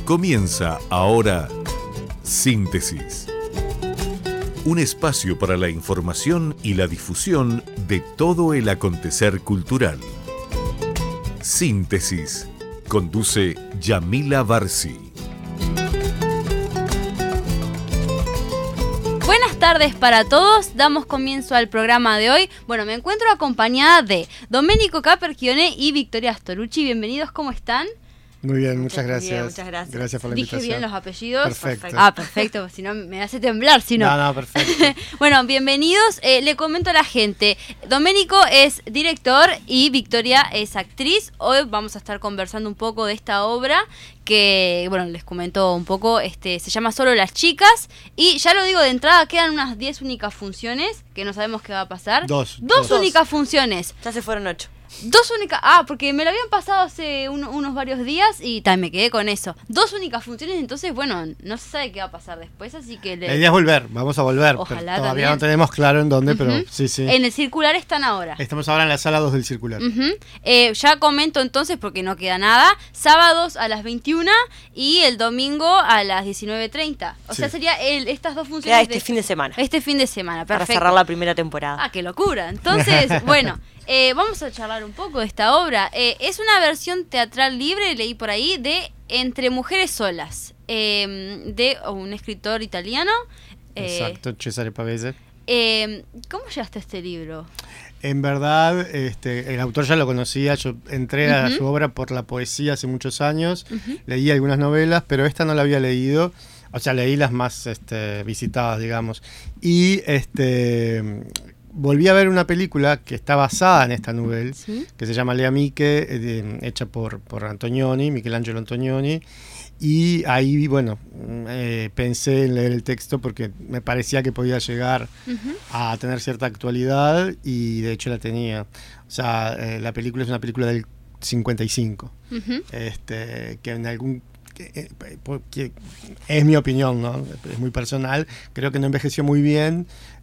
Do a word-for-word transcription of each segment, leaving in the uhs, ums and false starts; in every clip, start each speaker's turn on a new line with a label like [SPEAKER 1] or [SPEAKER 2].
[SPEAKER 1] Comienza ahora Síntesis. Un espacio para la información y la difusión de todo el acontecer cultural. Síntesis. Conduce Yamila Barsi.
[SPEAKER 2] Buenas tardes para todos, damos comienzo al programa de hoy. Bueno, me encuentro acompañada de Domenico Caperchione y Victoria Storucci. Bienvenidos, ¿cómo están?
[SPEAKER 3] Muy bien, muchas gracias.
[SPEAKER 4] Bien, muchas gracias.
[SPEAKER 3] Gracias por la
[SPEAKER 2] Dije
[SPEAKER 3] invitación.
[SPEAKER 2] bien los apellidos.
[SPEAKER 3] Perfecto.
[SPEAKER 2] Ah, perfecto, si no me hace temblar, si no.
[SPEAKER 3] No, no, perfecto.
[SPEAKER 2] Bueno, bienvenidos. Eh, le comento a la gente. Domenico es director y Victoria es actriz. Hoy vamos a estar conversando un poco de esta obra que, bueno, les comento un poco. Este, se llama Solo las chicas y ya lo digo de entrada, quedan unas diez únicas funciones que no sabemos qué va a pasar.
[SPEAKER 3] Dos.
[SPEAKER 2] Dos,
[SPEAKER 3] dos.
[SPEAKER 2] únicas funciones.
[SPEAKER 4] Ya se fueron ocho.
[SPEAKER 2] Dos únicas... Ah, porque me lo habían pasado hace un, unos varios días y también me quedé con eso. Dos únicas funciones, entonces, bueno, no se sabe qué va a pasar después, así que... Le...
[SPEAKER 3] La idea es volver, vamos a volver.
[SPEAKER 2] Ojalá
[SPEAKER 3] pero todavía
[SPEAKER 2] también.
[SPEAKER 3] no tenemos claro en dónde,
[SPEAKER 2] Uh-huh.
[SPEAKER 3] pero sí, sí.
[SPEAKER 2] En el circular están ahora.
[SPEAKER 3] Estamos ahora en la sala dos del circular.
[SPEAKER 2] Uh-huh. eh, ya comento entonces, porque no queda nada, sábados a las veintiuna y el domingo a las diecinueve treinta. O
[SPEAKER 3] Sí.
[SPEAKER 2] sea, sería el, estas dos funciones...
[SPEAKER 4] Queda este
[SPEAKER 2] de-
[SPEAKER 4] fin de semana.
[SPEAKER 2] Este fin de semana,
[SPEAKER 4] Para
[SPEAKER 2] perfecto.
[SPEAKER 4] cerrar la primera temporada.
[SPEAKER 2] Ah, qué locura. Entonces, bueno, eh, vamos a charlar un poco de esta obra. Eh, es una versión teatral libre, leí por ahí, de Entre mujeres solas, eh, de un escritor italiano. Eh,
[SPEAKER 3] Exacto, Cesare Pavese.
[SPEAKER 2] eh, ¿Cómo llegaste a este libro?
[SPEAKER 3] En verdad, este, el autor ya lo conocía, yo entré a
[SPEAKER 2] Uh-huh.
[SPEAKER 3] su obra por la poesía hace muchos años,
[SPEAKER 2] Uh-huh.
[SPEAKER 3] leí algunas novelas, pero esta no la había leído, o sea, leí las más este, visitadas, digamos, y este, volví a ver una película que está basada en esta novela,
[SPEAKER 2] ¿Sí?
[SPEAKER 3] que se llama Le Amiche, eh, hecha por, por Antonioni, Michelangelo Antonioni, y ahí, bueno, eh, pensé en leer el texto porque me parecía que podía llegar
[SPEAKER 2] Uh-huh.
[SPEAKER 3] a tener cierta actualidad y de hecho la tenía. O sea, eh, la película es una película del cincuenta y cinco,
[SPEAKER 2] Uh-huh.
[SPEAKER 3] este, que en algún... que, eh, que es mi opinión, ¿no? Es muy personal, creo que no envejeció muy bien,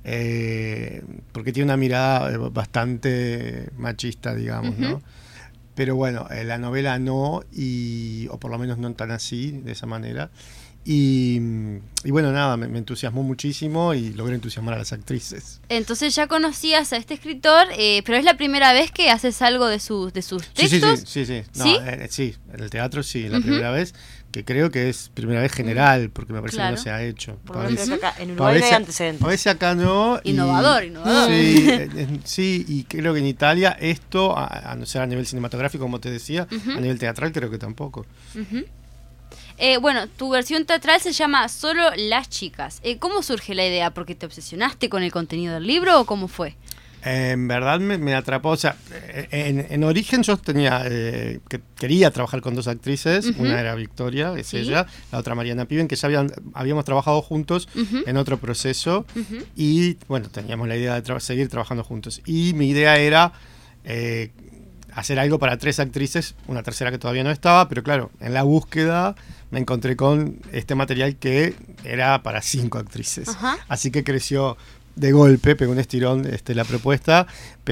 [SPEAKER 3] eh, porque tiene una mirada eh, bastante machista, digamos,
[SPEAKER 2] Uh-huh.
[SPEAKER 3] ¿no? Pero bueno, eh, la novela no, y, o por lo menos no tan así, de esa manera. Y, y bueno, nada, me, me entusiasmó muchísimo y logré entusiasmar a las actrices.
[SPEAKER 2] Entonces ya conocías a este escritor, eh, pero es la primera vez que haces algo de sus, de sus
[SPEAKER 3] Sí, sí,
[SPEAKER 2] textos.
[SPEAKER 3] sí, sí, sí. No,
[SPEAKER 2] ¿Sí?
[SPEAKER 3] eh, sí, en el teatro sí, la
[SPEAKER 2] Ujú.
[SPEAKER 3] primera vez, que creo que es primera vez general, porque me parece
[SPEAKER 2] Claro.
[SPEAKER 3] que no se ha hecho.
[SPEAKER 4] Por lo menos
[SPEAKER 3] Pavese-
[SPEAKER 4] creo que acá en Uruguay no hay
[SPEAKER 3] Pavese-
[SPEAKER 4] antecedentes.
[SPEAKER 3] Pavese acá no. y-
[SPEAKER 2] Innovador, innovador.
[SPEAKER 3] Sí, eh, eh, sí, y creo que en Italia esto, a, a no ser a nivel cinematográfico, como te decía,
[SPEAKER 2] Ujú.
[SPEAKER 3] a nivel teatral creo que tampoco.
[SPEAKER 2] Ujú. Eh, bueno, tu versión teatral se llama Solo las chicas. Eh, ¿Cómo surge la idea? ¿Porque te obsesionaste con el contenido del libro o cómo fue?
[SPEAKER 3] En verdad me, me atrapó, o sea, eh, en, en origen yo tenía, eh, que quería trabajar con dos actrices,
[SPEAKER 2] Ujú.
[SPEAKER 3] una era Victoria, es
[SPEAKER 2] Sí.
[SPEAKER 3] ella, la otra Mariana Piven, que ya habían, habíamos trabajado juntos
[SPEAKER 2] Ujú.
[SPEAKER 3] en otro proceso,
[SPEAKER 2] Ujú.
[SPEAKER 3] y bueno, teníamos la idea de tra- seguir trabajando juntos. Y mi idea era eh, hacer algo para tres actrices, una tercera que todavía no estaba, pero claro, en la búsqueda me encontré con este material que era para cinco actrices.
[SPEAKER 2] Ajá.
[SPEAKER 3] Así que creció de golpe, pegó un estirón este, la propuesta,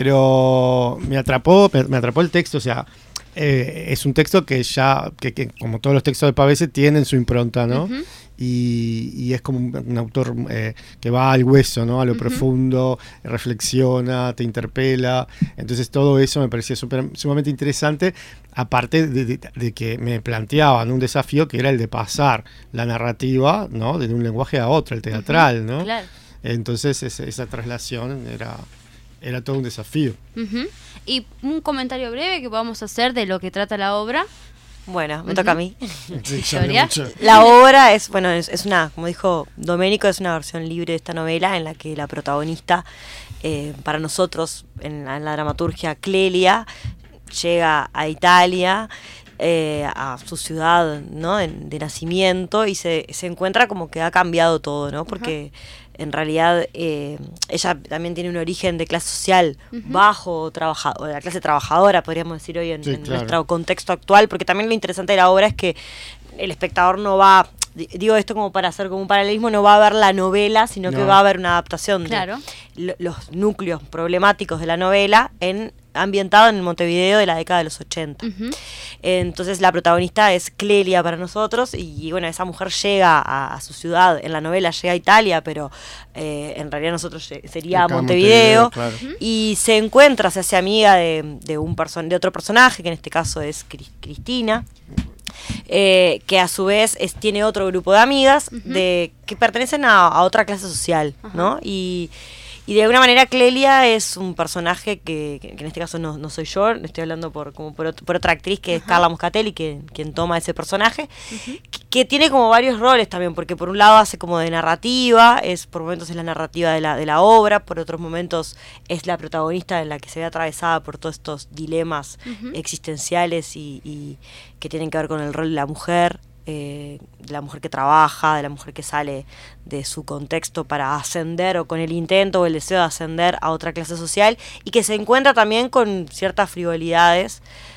[SPEAKER 3] pero me atrapó, me, me atrapó el texto, o sea, eh, es un texto que ya, que, que como todos los textos de Pavese, tienen su impronta, ¿no?
[SPEAKER 2] Ujú.
[SPEAKER 3] Y, y es como un, un autor eh, que va al hueso, ¿no? A lo
[SPEAKER 2] Ujú.
[SPEAKER 3] profundo, reflexiona, te interpela. Entonces todo eso me parecía super, sumamente interesante, aparte de, de, de que me planteaban un desafío que era el de pasar la narrativa, ¿no? De un lenguaje a otro, el teatral, ¿no?
[SPEAKER 2] Claro.
[SPEAKER 3] Entonces ese, esa traslación era, era todo un desafío.
[SPEAKER 2] Ujú. Y un comentario breve que vamos a hacer de lo que trata la obra.
[SPEAKER 4] Bueno, me
[SPEAKER 2] Ujú.
[SPEAKER 4] toca a mí.
[SPEAKER 3] Sí,
[SPEAKER 2] Victoria.
[SPEAKER 3] sabe mucho.
[SPEAKER 4] La obra es, bueno, es, es una, como dijo Domenico, es una versión libre de esta novela en la que la protagonista, eh, para nosotros, en la, en la dramaturgia, Clelia, llega a Italia, eh, a su ciudad, ¿no? de, de nacimiento, y se, se encuentra como que ha cambiado todo, ¿no? Porque en realidad eh, ella también tiene un origen de clase social
[SPEAKER 2] Ujú.
[SPEAKER 4] bajo, trabaja, o de la clase trabajadora, podríamos decir hoy en,
[SPEAKER 3] Sí,
[SPEAKER 4] en
[SPEAKER 3] claro.
[SPEAKER 4] nuestro contexto actual, porque también lo interesante de la obra es que el espectador no va, di- digo esto como para hacer como un paralelismo, no va a ver la novela, sino que
[SPEAKER 3] No.
[SPEAKER 4] va a ver una adaptación
[SPEAKER 2] Claro.
[SPEAKER 4] de lo- los núcleos problemáticos de la novela en ambientado en el Montevideo de la década de los ochenta.
[SPEAKER 2] Ujú.
[SPEAKER 4] Entonces la protagonista es Clelia para nosotros y, y bueno, esa mujer llega a, a su ciudad, en la novela llega a Italia, pero eh, en realidad nosotros lle- sería
[SPEAKER 3] Acá en
[SPEAKER 4] Montevideo,
[SPEAKER 3] claro.
[SPEAKER 4] y se encuentra, se hace amiga de, de, un person de otro personaje, que en este caso es Cris- Cristina, eh, que a su vez es, tiene otro grupo de amigas
[SPEAKER 2] Ujú.
[SPEAKER 4] de que pertenecen a, a otra clase social,
[SPEAKER 2] Ajá.
[SPEAKER 4] ¿no? Y, y de alguna manera Clelia es un personaje que, que, que en este caso no, no soy yo, estoy hablando por como por, ot- por otra actriz que es
[SPEAKER 2] Ajá.
[SPEAKER 4] Carla Moscatelli, que, quien toma ese personaje, que, que tiene como varios roles también, porque por un lado hace como de narrativa, es por momentos es la narrativa de la, de la obra, por otros momentos es la protagonista en la que se ve atravesada por todos estos dilemas
[SPEAKER 2] Ujú.
[SPEAKER 4] existenciales y, y que tienen que ver con el rol de la mujer, eh, de la mujer que trabaja, de la mujer que sale de su contexto para ascender o con el intento o el deseo de ascender a otra clase social y que se encuentra también con ciertas frivolidades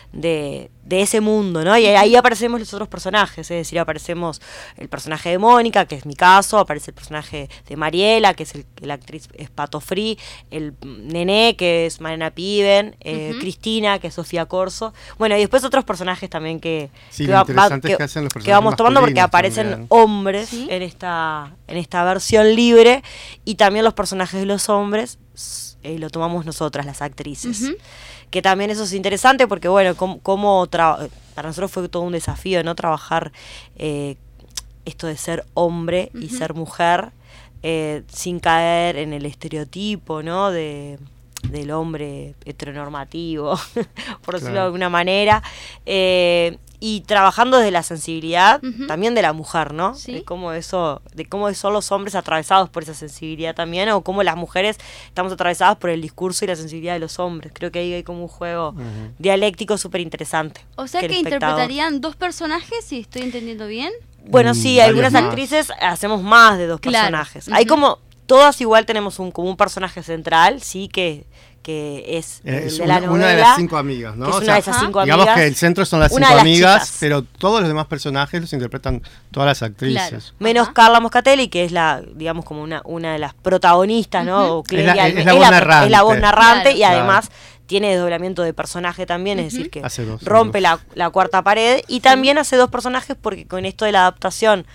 [SPEAKER 4] de, de ese mundo, ¿no? Y ahí aparecemos los otros personajes, es decir, aparecemos el personaje de Mónica, que es mi caso, aparece el personaje de Mariela, que es el, la actriz es Pato Free, el Nené, que es Mariana Piven, eh,
[SPEAKER 2] Ujú.
[SPEAKER 4] Cristina, que es Sofía Corso, bueno, y después otros personajes también que,
[SPEAKER 3] Sí,
[SPEAKER 4] que,
[SPEAKER 3] lo
[SPEAKER 4] va-
[SPEAKER 3] interesante
[SPEAKER 4] va-
[SPEAKER 3] es que hacen los
[SPEAKER 4] que
[SPEAKER 3] personajes
[SPEAKER 4] vamos tomando porque
[SPEAKER 3] masculinos
[SPEAKER 4] aparecen
[SPEAKER 3] también.
[SPEAKER 4] hombres
[SPEAKER 2] Sí.
[SPEAKER 4] en esta en esta versión libre y también los personajes de los hombres eh, lo tomamos nosotras, las actrices.
[SPEAKER 2] Ujú.
[SPEAKER 4] Que también eso es interesante porque, bueno, como, como tra- para nosotros fue todo un desafío, ¿no? Trabajar eh, esto de ser hombre y
[SPEAKER 2] Ujú.
[SPEAKER 4] ser mujer eh, sin caer en el estereotipo, ¿no? De, del hombre heteronormativo, por decirlo
[SPEAKER 3] Claro.
[SPEAKER 4] de alguna manera. Eh, y trabajando desde la sensibilidad
[SPEAKER 2] Ujú.
[SPEAKER 4] también de la mujer, ¿no?
[SPEAKER 2] Sí.
[SPEAKER 4] De cómo eso, de cómo son los hombres atravesados por esa sensibilidad también, o cómo las mujeres estamos atravesadas por el discurso y la sensibilidad de los hombres. Creo que ahí hay como un juego
[SPEAKER 3] Ujú.
[SPEAKER 4] dialéctico súper interesante.
[SPEAKER 2] O sea
[SPEAKER 4] el
[SPEAKER 2] que
[SPEAKER 4] espectador-
[SPEAKER 2] interpretarían dos personajes, si estoy entendiendo bien.
[SPEAKER 4] Bueno,
[SPEAKER 3] Mm,
[SPEAKER 4] sí,
[SPEAKER 3] varios
[SPEAKER 4] algunas
[SPEAKER 3] más.
[SPEAKER 4] actrices hacemos más de dos
[SPEAKER 2] Claro.
[SPEAKER 4] personajes. Hay
[SPEAKER 2] Ujú.
[SPEAKER 4] como, todas igual tenemos un, como un personaje central, sí, que, que es,
[SPEAKER 3] Eh,
[SPEAKER 4] el
[SPEAKER 3] es
[SPEAKER 4] de
[SPEAKER 3] una,
[SPEAKER 4] la novela.
[SPEAKER 3] una de las cinco amigas, ¿no?
[SPEAKER 4] que es
[SPEAKER 3] O
[SPEAKER 4] una
[SPEAKER 3] sea,
[SPEAKER 4] de esas cinco
[SPEAKER 3] digamos
[SPEAKER 4] amigas.
[SPEAKER 3] que el centro son las
[SPEAKER 4] Una
[SPEAKER 3] cinco
[SPEAKER 4] de las
[SPEAKER 3] amigas,
[SPEAKER 4] chicas.
[SPEAKER 3] pero todos los demás personajes los interpretan todas las actrices.
[SPEAKER 2] Claro.
[SPEAKER 4] Menos
[SPEAKER 2] Ajá.
[SPEAKER 4] Carla Moscatelli, que es la, digamos, como una, una de las protagonistas, ¿no?
[SPEAKER 2] Ujú.
[SPEAKER 4] O Clelia
[SPEAKER 3] Es la-
[SPEAKER 4] Alme-
[SPEAKER 3] es la voz narrante.
[SPEAKER 4] es la voz narrante
[SPEAKER 2] Claro.
[SPEAKER 4] y además tiene desdoblamiento de personaje también, es
[SPEAKER 2] Ujú.
[SPEAKER 4] decir, que
[SPEAKER 3] Hace dos,
[SPEAKER 4] rompe
[SPEAKER 3] dos.
[SPEAKER 4] la, la cuarta pared y también hace dos personajes porque con esto de la adaptación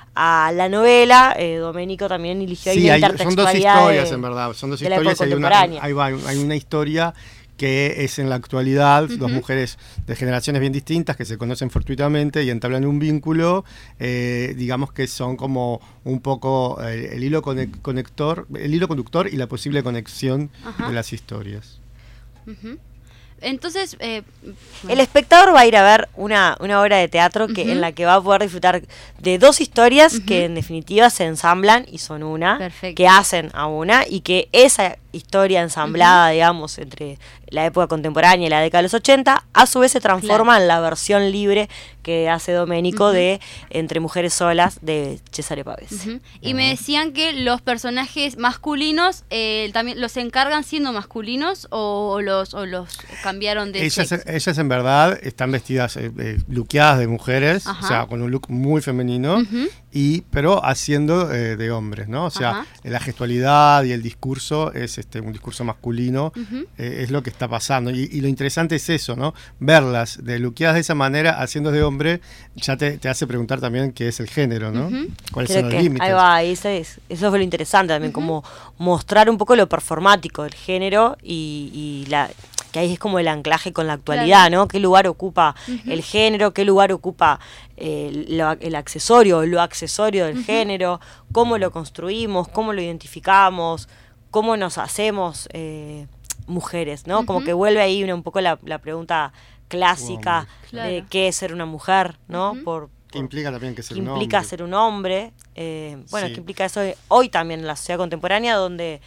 [SPEAKER 4] a la novela, eh, Domenico también eligió ahí
[SPEAKER 3] Sí,
[SPEAKER 4] la
[SPEAKER 3] hay- son dos
[SPEAKER 4] intertextualidad
[SPEAKER 3] historias,
[SPEAKER 4] de-
[SPEAKER 3] en verdad. Son dos
[SPEAKER 4] de la
[SPEAKER 3] historias.
[SPEAKER 4] época
[SPEAKER 3] Hay una,
[SPEAKER 4] contemporánea.
[SPEAKER 3] ahí va, hay una historia que es en la actualidad, dos
[SPEAKER 2] Ujú.
[SPEAKER 3] mujeres de generaciones bien distintas que se conocen fortuitamente y entablan un vínculo, eh, digamos que son como un poco eh, el hilo cone- conector, el hilo conductor y la posible conexión
[SPEAKER 2] Ajá.
[SPEAKER 3] de las historias.
[SPEAKER 2] Ujú. Entonces, eh,
[SPEAKER 4] El espectador va a ir a ver una, una obra de teatro que
[SPEAKER 2] Ujú.
[SPEAKER 4] en la que va a poder disfrutar de dos historias
[SPEAKER 2] Ujú.
[SPEAKER 4] que en definitiva se ensamblan y son una,
[SPEAKER 2] Perfecto.
[SPEAKER 4] que hacen a una y que esa historia ensamblada, digamos, entre la época contemporánea y la década de los ochenta, a su vez se transforma en la versión libre que hace Domenico
[SPEAKER 2] Ujú.
[SPEAKER 4] de Entre mujeres solas de Cesare Pavese.
[SPEAKER 2] Ujú. Y me decían que los personajes masculinos eh, también los encargan siendo masculinos o los o los cambiaron de
[SPEAKER 3] Ellas,
[SPEAKER 2] sexo.
[SPEAKER 3] ellas en verdad están vestidas, eh, eh, luqueadas de mujeres,
[SPEAKER 2] Ajá.
[SPEAKER 3] o sea, con un look muy femenino,
[SPEAKER 2] Ujú.
[SPEAKER 3] y pero haciendo eh, de hombres, ¿no? O sea,
[SPEAKER 2] Ajá.
[SPEAKER 3] la gestualidad y el discurso es este un discurso masculino,
[SPEAKER 2] Ujú.
[SPEAKER 3] eh, es lo que está pasando. Y, y lo interesante es eso, ¿no? Verlas de luqueadas de esa manera, haciendo de hombre, ya te, te hace preguntar también qué es el género, ¿no?
[SPEAKER 2] Ujú.
[SPEAKER 3] ¿Cuáles
[SPEAKER 4] Creo
[SPEAKER 3] son los
[SPEAKER 4] que
[SPEAKER 3] límites?
[SPEAKER 4] ahí va, y ese es- eso fue lo interesante también, como mostrar un poco lo performático del género y, y la que ahí es como el anclaje con la actualidad,
[SPEAKER 2] Claro.
[SPEAKER 4] ¿no? ¿Qué lugar ocupa
[SPEAKER 2] Ujú.
[SPEAKER 4] el género? ¿Qué lugar ocupa eh, lo- el accesorio, lo accesorio del
[SPEAKER 2] Ujú.
[SPEAKER 4] género? ¿Cómo lo construimos? ¿Cómo lo identificamos? ¿Cómo nos hacemos eh, mujeres, ¿no? Como
[SPEAKER 2] Ujú.
[SPEAKER 4] que vuelve ahí una, un poco la, la pregunta clásica
[SPEAKER 3] Hombre.
[SPEAKER 2] Claro.
[SPEAKER 4] de qué es ser una mujer, ¿no?
[SPEAKER 2] Ujú.
[SPEAKER 4] por,
[SPEAKER 3] Que implica también que
[SPEAKER 4] que
[SPEAKER 3] ser un
[SPEAKER 4] implica
[SPEAKER 3] hombre.
[SPEAKER 4] ser un hombre. eh, bueno,
[SPEAKER 3] Sí.
[SPEAKER 4] que implica eso de- hoy también en la sociedad contemporánea, donde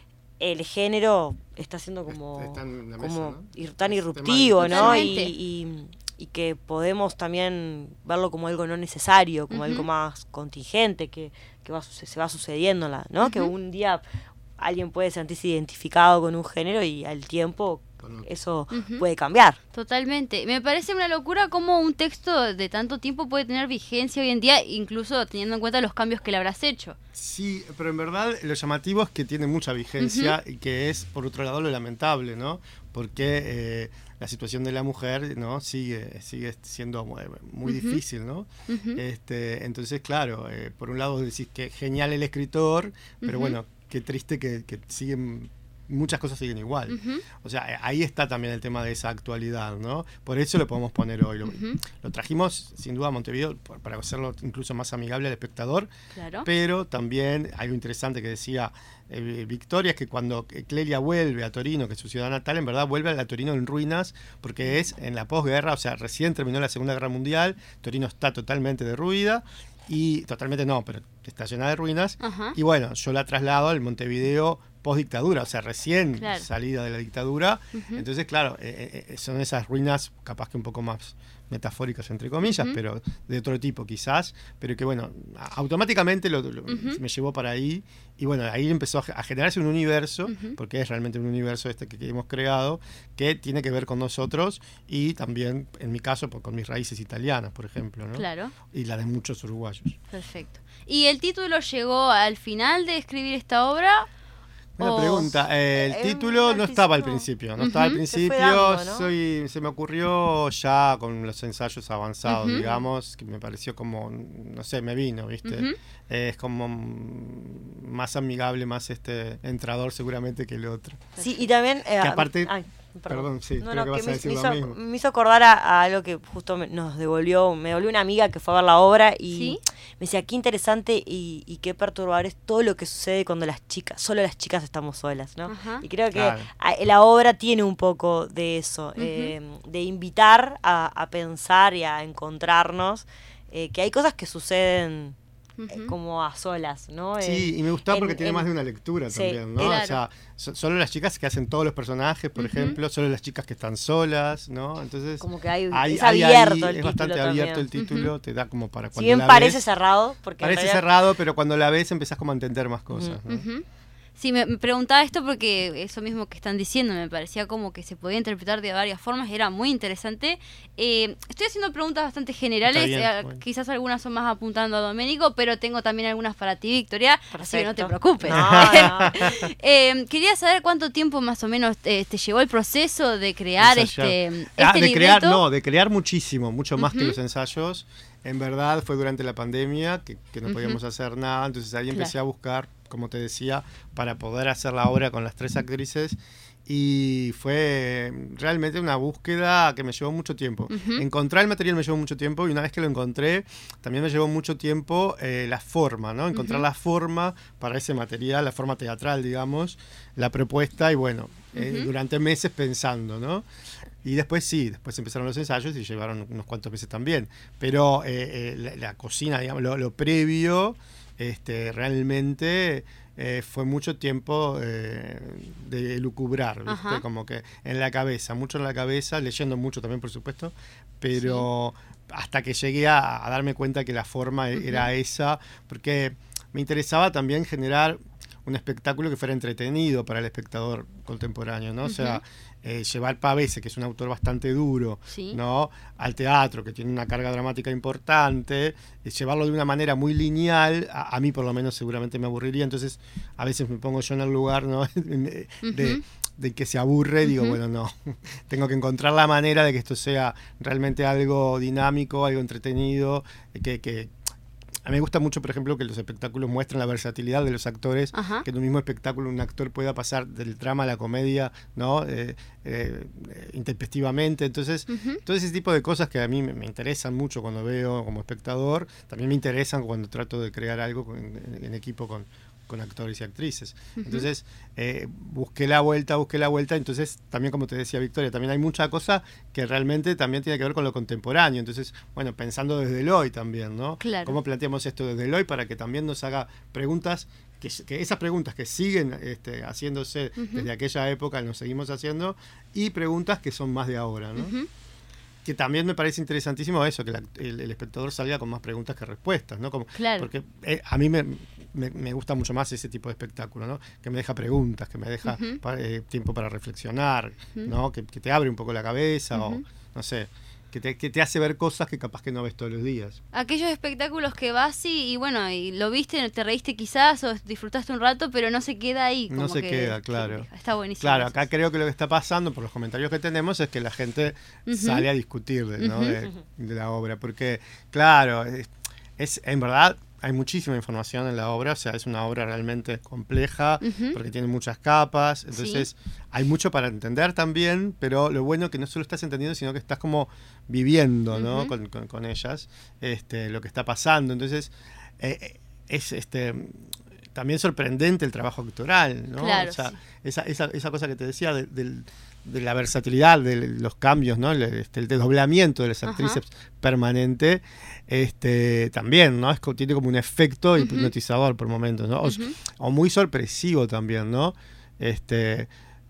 [SPEAKER 4] el género está siendo como,
[SPEAKER 3] Está en la mesa,
[SPEAKER 4] como
[SPEAKER 3] ¿no?
[SPEAKER 4] ir- tan
[SPEAKER 3] Es
[SPEAKER 4] irruptivo,
[SPEAKER 3] temático.
[SPEAKER 4] ¿no? Y,
[SPEAKER 2] Totalmente.
[SPEAKER 4] y- y que podemos también verlo como algo no necesario, como
[SPEAKER 2] Ujú.
[SPEAKER 4] algo más contingente, que, que va, suce- se va sucediendo, la- ¿no? Que
[SPEAKER 2] Ujú.
[SPEAKER 4] un día alguien puede sentirse identificado con un género y al tiempo eso
[SPEAKER 2] Ujú.
[SPEAKER 4] puede cambiar.
[SPEAKER 2] Totalmente. Me parece una locura cómo un texto de tanto tiempo puede tener vigencia hoy en día, incluso teniendo en cuenta los cambios que le habrás hecho.
[SPEAKER 3] Sí, pero en verdad lo llamativo es que tiene mucha vigencia uh-huh. y que es, por otro lado, lo lamentable, ¿no? Porque eh, la situación de la mujer, ¿no? sigue sigue siendo muy, muy uh-huh. difícil, ¿no? Uh-huh. Este, entonces, claro, eh, por un lado decís que genial el escritor, pero uh-huh. bueno, qué triste que, que siguen... muchas cosas siguen igual. Uh-huh. O sea, ahí está también el tema de esa actualidad, ¿no? Por eso lo podemos poner hoy. Lo, uh-huh. lo trajimos, sin duda, a Montevideo para hacerlo incluso más amigable al espectador. Claro. Pero también algo interesante que decía eh, Victoria, es que cuando Clelia vuelve a Torino, que es su ciudad natal, en verdad vuelve a la Torino en ruinas, porque es en la posguerra, o sea, recién terminó la Segunda Guerra Mundial, Torino está totalmente derruida, y totalmente no, pero está llena de ruinas. Uh-huh. Y bueno, yo la traslado al Montevideo post-dictadura, o sea, recién claro. salida de la dictadura. Uh-huh. Entonces, claro, eh, eh, son esas ruinas capaz que un poco más metafóricas, entre comillas, uh-huh. pero de otro tipo quizás, pero que bueno, automáticamente lo, lo, uh-huh. me llevó para ahí, y bueno, ahí empezó a, a generarse un universo, uh-huh. porque es realmente un universo este que, que hemos creado, que tiene que ver con nosotros, y también, en mi caso, con mis raíces italianas, por ejemplo, ¿no?
[SPEAKER 2] Claro.
[SPEAKER 3] Y la de muchos uruguayos.
[SPEAKER 2] Perfecto. ¿Y el título llegó al final de escribir esta obra?
[SPEAKER 3] Buena pregunta. Eh, el eh, título no estaba al principio. No uh-huh. estaba al principio. Se, dando, ¿no? soy, se me ocurrió ya con los ensayos avanzados, uh-huh. digamos, que me pareció como, no sé, me vino, ¿viste? Uh-huh. Eh, es como más amigable, más este entrador seguramente que el otro.
[SPEAKER 4] Sí, y también... Eh,
[SPEAKER 3] que aparte...
[SPEAKER 4] Ay.
[SPEAKER 3] Perdón,
[SPEAKER 4] Perdón,
[SPEAKER 3] sí,
[SPEAKER 4] no,
[SPEAKER 3] creo
[SPEAKER 4] no,
[SPEAKER 3] que vas
[SPEAKER 4] que
[SPEAKER 3] a
[SPEAKER 4] me,
[SPEAKER 3] decir
[SPEAKER 4] me,
[SPEAKER 3] lo
[SPEAKER 4] hizo,
[SPEAKER 3] mismo.
[SPEAKER 4] me hizo acordar a, a algo que justo me, nos devolvió, me devolvió una amiga que fue a ver la obra y ¿sí? me decía, qué interesante y, y qué perturbador es todo lo que sucede cuando las chicas, solo las chicas estamos solas, ¿no? Uh-huh. Y creo que claro. a, la obra tiene un poco de eso, uh-huh. eh, de invitar a, a pensar y a encontrarnos, eh, que hay cosas que suceden... Uh-huh. como a solas, ¿no?
[SPEAKER 3] Sí, y me gustaba porque en, tiene en, más de una lectura sí, también, ¿no? Claro. O sea, so, solo las chicas que hacen todos los personajes, por uh-huh. ejemplo, solo las chicas que están solas, ¿no? Entonces,
[SPEAKER 4] como que hay,
[SPEAKER 3] hay
[SPEAKER 4] es abierto
[SPEAKER 3] ahí,
[SPEAKER 4] el
[SPEAKER 3] es bastante
[SPEAKER 4] también.
[SPEAKER 3] abierto el título, uh-huh. te da como para cuando
[SPEAKER 4] si bien
[SPEAKER 3] la
[SPEAKER 4] parece
[SPEAKER 3] ves,
[SPEAKER 4] cerrado, porque
[SPEAKER 3] parece
[SPEAKER 4] realidad...
[SPEAKER 3] cerrado, pero cuando la ves empezás como a entender más cosas,
[SPEAKER 2] uh-huh.
[SPEAKER 3] ¿no?
[SPEAKER 2] Uh-huh. Sí, me, me preguntaba esto porque eso mismo que están diciendo me parecía como que se podía interpretar de varias formas, era muy interesante. Eh, estoy haciendo preguntas bastante generales,
[SPEAKER 3] bien,
[SPEAKER 2] eh,
[SPEAKER 3] bueno.
[SPEAKER 2] quizás algunas son más apuntando a Doménico, pero tengo también algunas para ti, Victoria,
[SPEAKER 4] perfecto.
[SPEAKER 2] Así que no te preocupes.
[SPEAKER 4] No, no.
[SPEAKER 2] eh, quería saber cuánto tiempo más o menos eh, te llevó el proceso de crear este, este
[SPEAKER 3] ah, de
[SPEAKER 2] libreto.
[SPEAKER 3] crear, no, de crear muchísimo, mucho más uh-huh. que los ensayos. En verdad fue durante la pandemia que, que no uh-huh. podíamos hacer nada, entonces ahí empecé claro. a buscar, como te decía, para poder hacer la obra con las tres actrices, y fue realmente una búsqueda que me llevó mucho tiempo. Uh-huh. Encontrar el material me llevó mucho tiempo, y una vez que lo encontré, también me llevó mucho tiempo eh, la forma, ¿no? Encontrar uh-huh. la forma para ese material, la forma teatral, digamos, la propuesta, y bueno, eh, uh-huh. durante meses pensando, ¿no? Y después sí, después empezaron los ensayos y llevaron unos cuantos meses también. Pero eh, eh, la, la cocina, digamos, lo, lo previo, este, realmente eh, fue mucho tiempo eh, de lucubrar, ¿viste? Ajá. Como que en la cabeza, mucho en la cabeza, leyendo mucho también, por supuesto, pero sí. hasta que llegué a, a darme cuenta que la forma uh-huh. era esa, porque me interesaba también generar un espectáculo que fuera entretenido para el espectador contemporáneo, ¿no? Uh-huh. O sea, eh, llevar Pavese, que es un autor bastante duro, sí. ¿no? Al teatro, que tiene una carga dramática importante, eh, llevarlo de una manera muy lineal, a, a mí por lo menos seguramente me aburriría, entonces a veces me pongo yo en el lugar, ¿no? de, uh-huh. de, de que se aburre, uh-huh. digo, bueno, no, tengo que encontrar la manera de que esto sea realmente algo dinámico, algo entretenido, que... que a mí me gusta mucho, por ejemplo, que los espectáculos muestran la versatilidad de los actores, ajá. que en un mismo espectáculo un actor pueda pasar del drama a la comedia, ¿no? Eh, eh, intempestivamente. Entonces, uh-huh. todo ese tipo de cosas que a mí me, me interesan mucho cuando veo como espectador, también me interesan cuando trato de crear algo con, en, en equipo con, con actores y actrices. Uh-huh. Entonces, eh, busqué la vuelta, busqué la vuelta, entonces también, como te decía Victoria, también hay mucha cosa que realmente también tiene que ver con lo contemporáneo. Entonces, bueno, pensando desde el hoy también, ¿no?
[SPEAKER 2] Claro.
[SPEAKER 3] ¿Cómo planteamos esto desde el hoy para que también nos haga preguntas, que, que esas preguntas que siguen este, haciéndose uh-huh. desde aquella época, nos seguimos haciendo, y preguntas que son más de ahora, ¿no? Uh-huh. Que también me parece interesantísimo eso, que la, el, el espectador salga con más preguntas que respuestas, ¿no? Como,
[SPEAKER 2] claro.
[SPEAKER 3] Porque eh, a mí me... me, me gusta mucho más ese tipo de espectáculo, ¿no? Que me deja preguntas, que me deja
[SPEAKER 2] Uh-huh.
[SPEAKER 3] pa- eh, tiempo para reflexionar,
[SPEAKER 2] Uh-huh.
[SPEAKER 3] ¿no? Que, que te abre un poco la cabeza
[SPEAKER 2] Uh-huh.
[SPEAKER 3] o, no sé, que te, que te hace ver cosas que capaz que no ves todos los días.
[SPEAKER 2] Aquellos espectáculos que vas y, y bueno, y lo viste, te reíste quizás o disfrutaste un rato, pero no se queda ahí.
[SPEAKER 3] No
[SPEAKER 2] como
[SPEAKER 3] se
[SPEAKER 2] que-
[SPEAKER 3] queda,
[SPEAKER 2] que
[SPEAKER 3] claro.
[SPEAKER 2] Está buenísimo.
[SPEAKER 3] Claro,
[SPEAKER 2] eso.
[SPEAKER 3] acá creo que lo que está pasando por los comentarios que tenemos es que la gente
[SPEAKER 2] Ujú.
[SPEAKER 3] sale a discutir de, ¿no?
[SPEAKER 2] Ujú.
[SPEAKER 3] de, de la obra, porque claro, es, es en verdad hay muchísima información en la obra, o sea, es una obra realmente compleja,
[SPEAKER 2] Ujú.
[SPEAKER 3] porque tiene muchas capas, entonces hay mucho para entender también, pero lo bueno es que no solo estás entendiendo, sino que estás como viviendo, ¿no?
[SPEAKER 2] Ujú.
[SPEAKER 3] con, con, con ellas, este, lo que está pasando, entonces eh, es este también sorprendente el trabajo actoral, ¿no?
[SPEAKER 2] Claro,
[SPEAKER 3] O sea,
[SPEAKER 2] sí.
[SPEAKER 3] esa, esa, esa cosa que te decía de, del- de la versatilidad, de los cambios, ¿no? El, este, el desdoblamiento de las
[SPEAKER 2] Ajá.
[SPEAKER 3] actrices permanente, este, también, ¿no? Es, co- tiene como un efecto
[SPEAKER 2] Ujú.
[SPEAKER 3] hipnotizador por momentos, ¿no? O,
[SPEAKER 2] Ujú.
[SPEAKER 3] o muy sorpresivo también, ¿no? Este,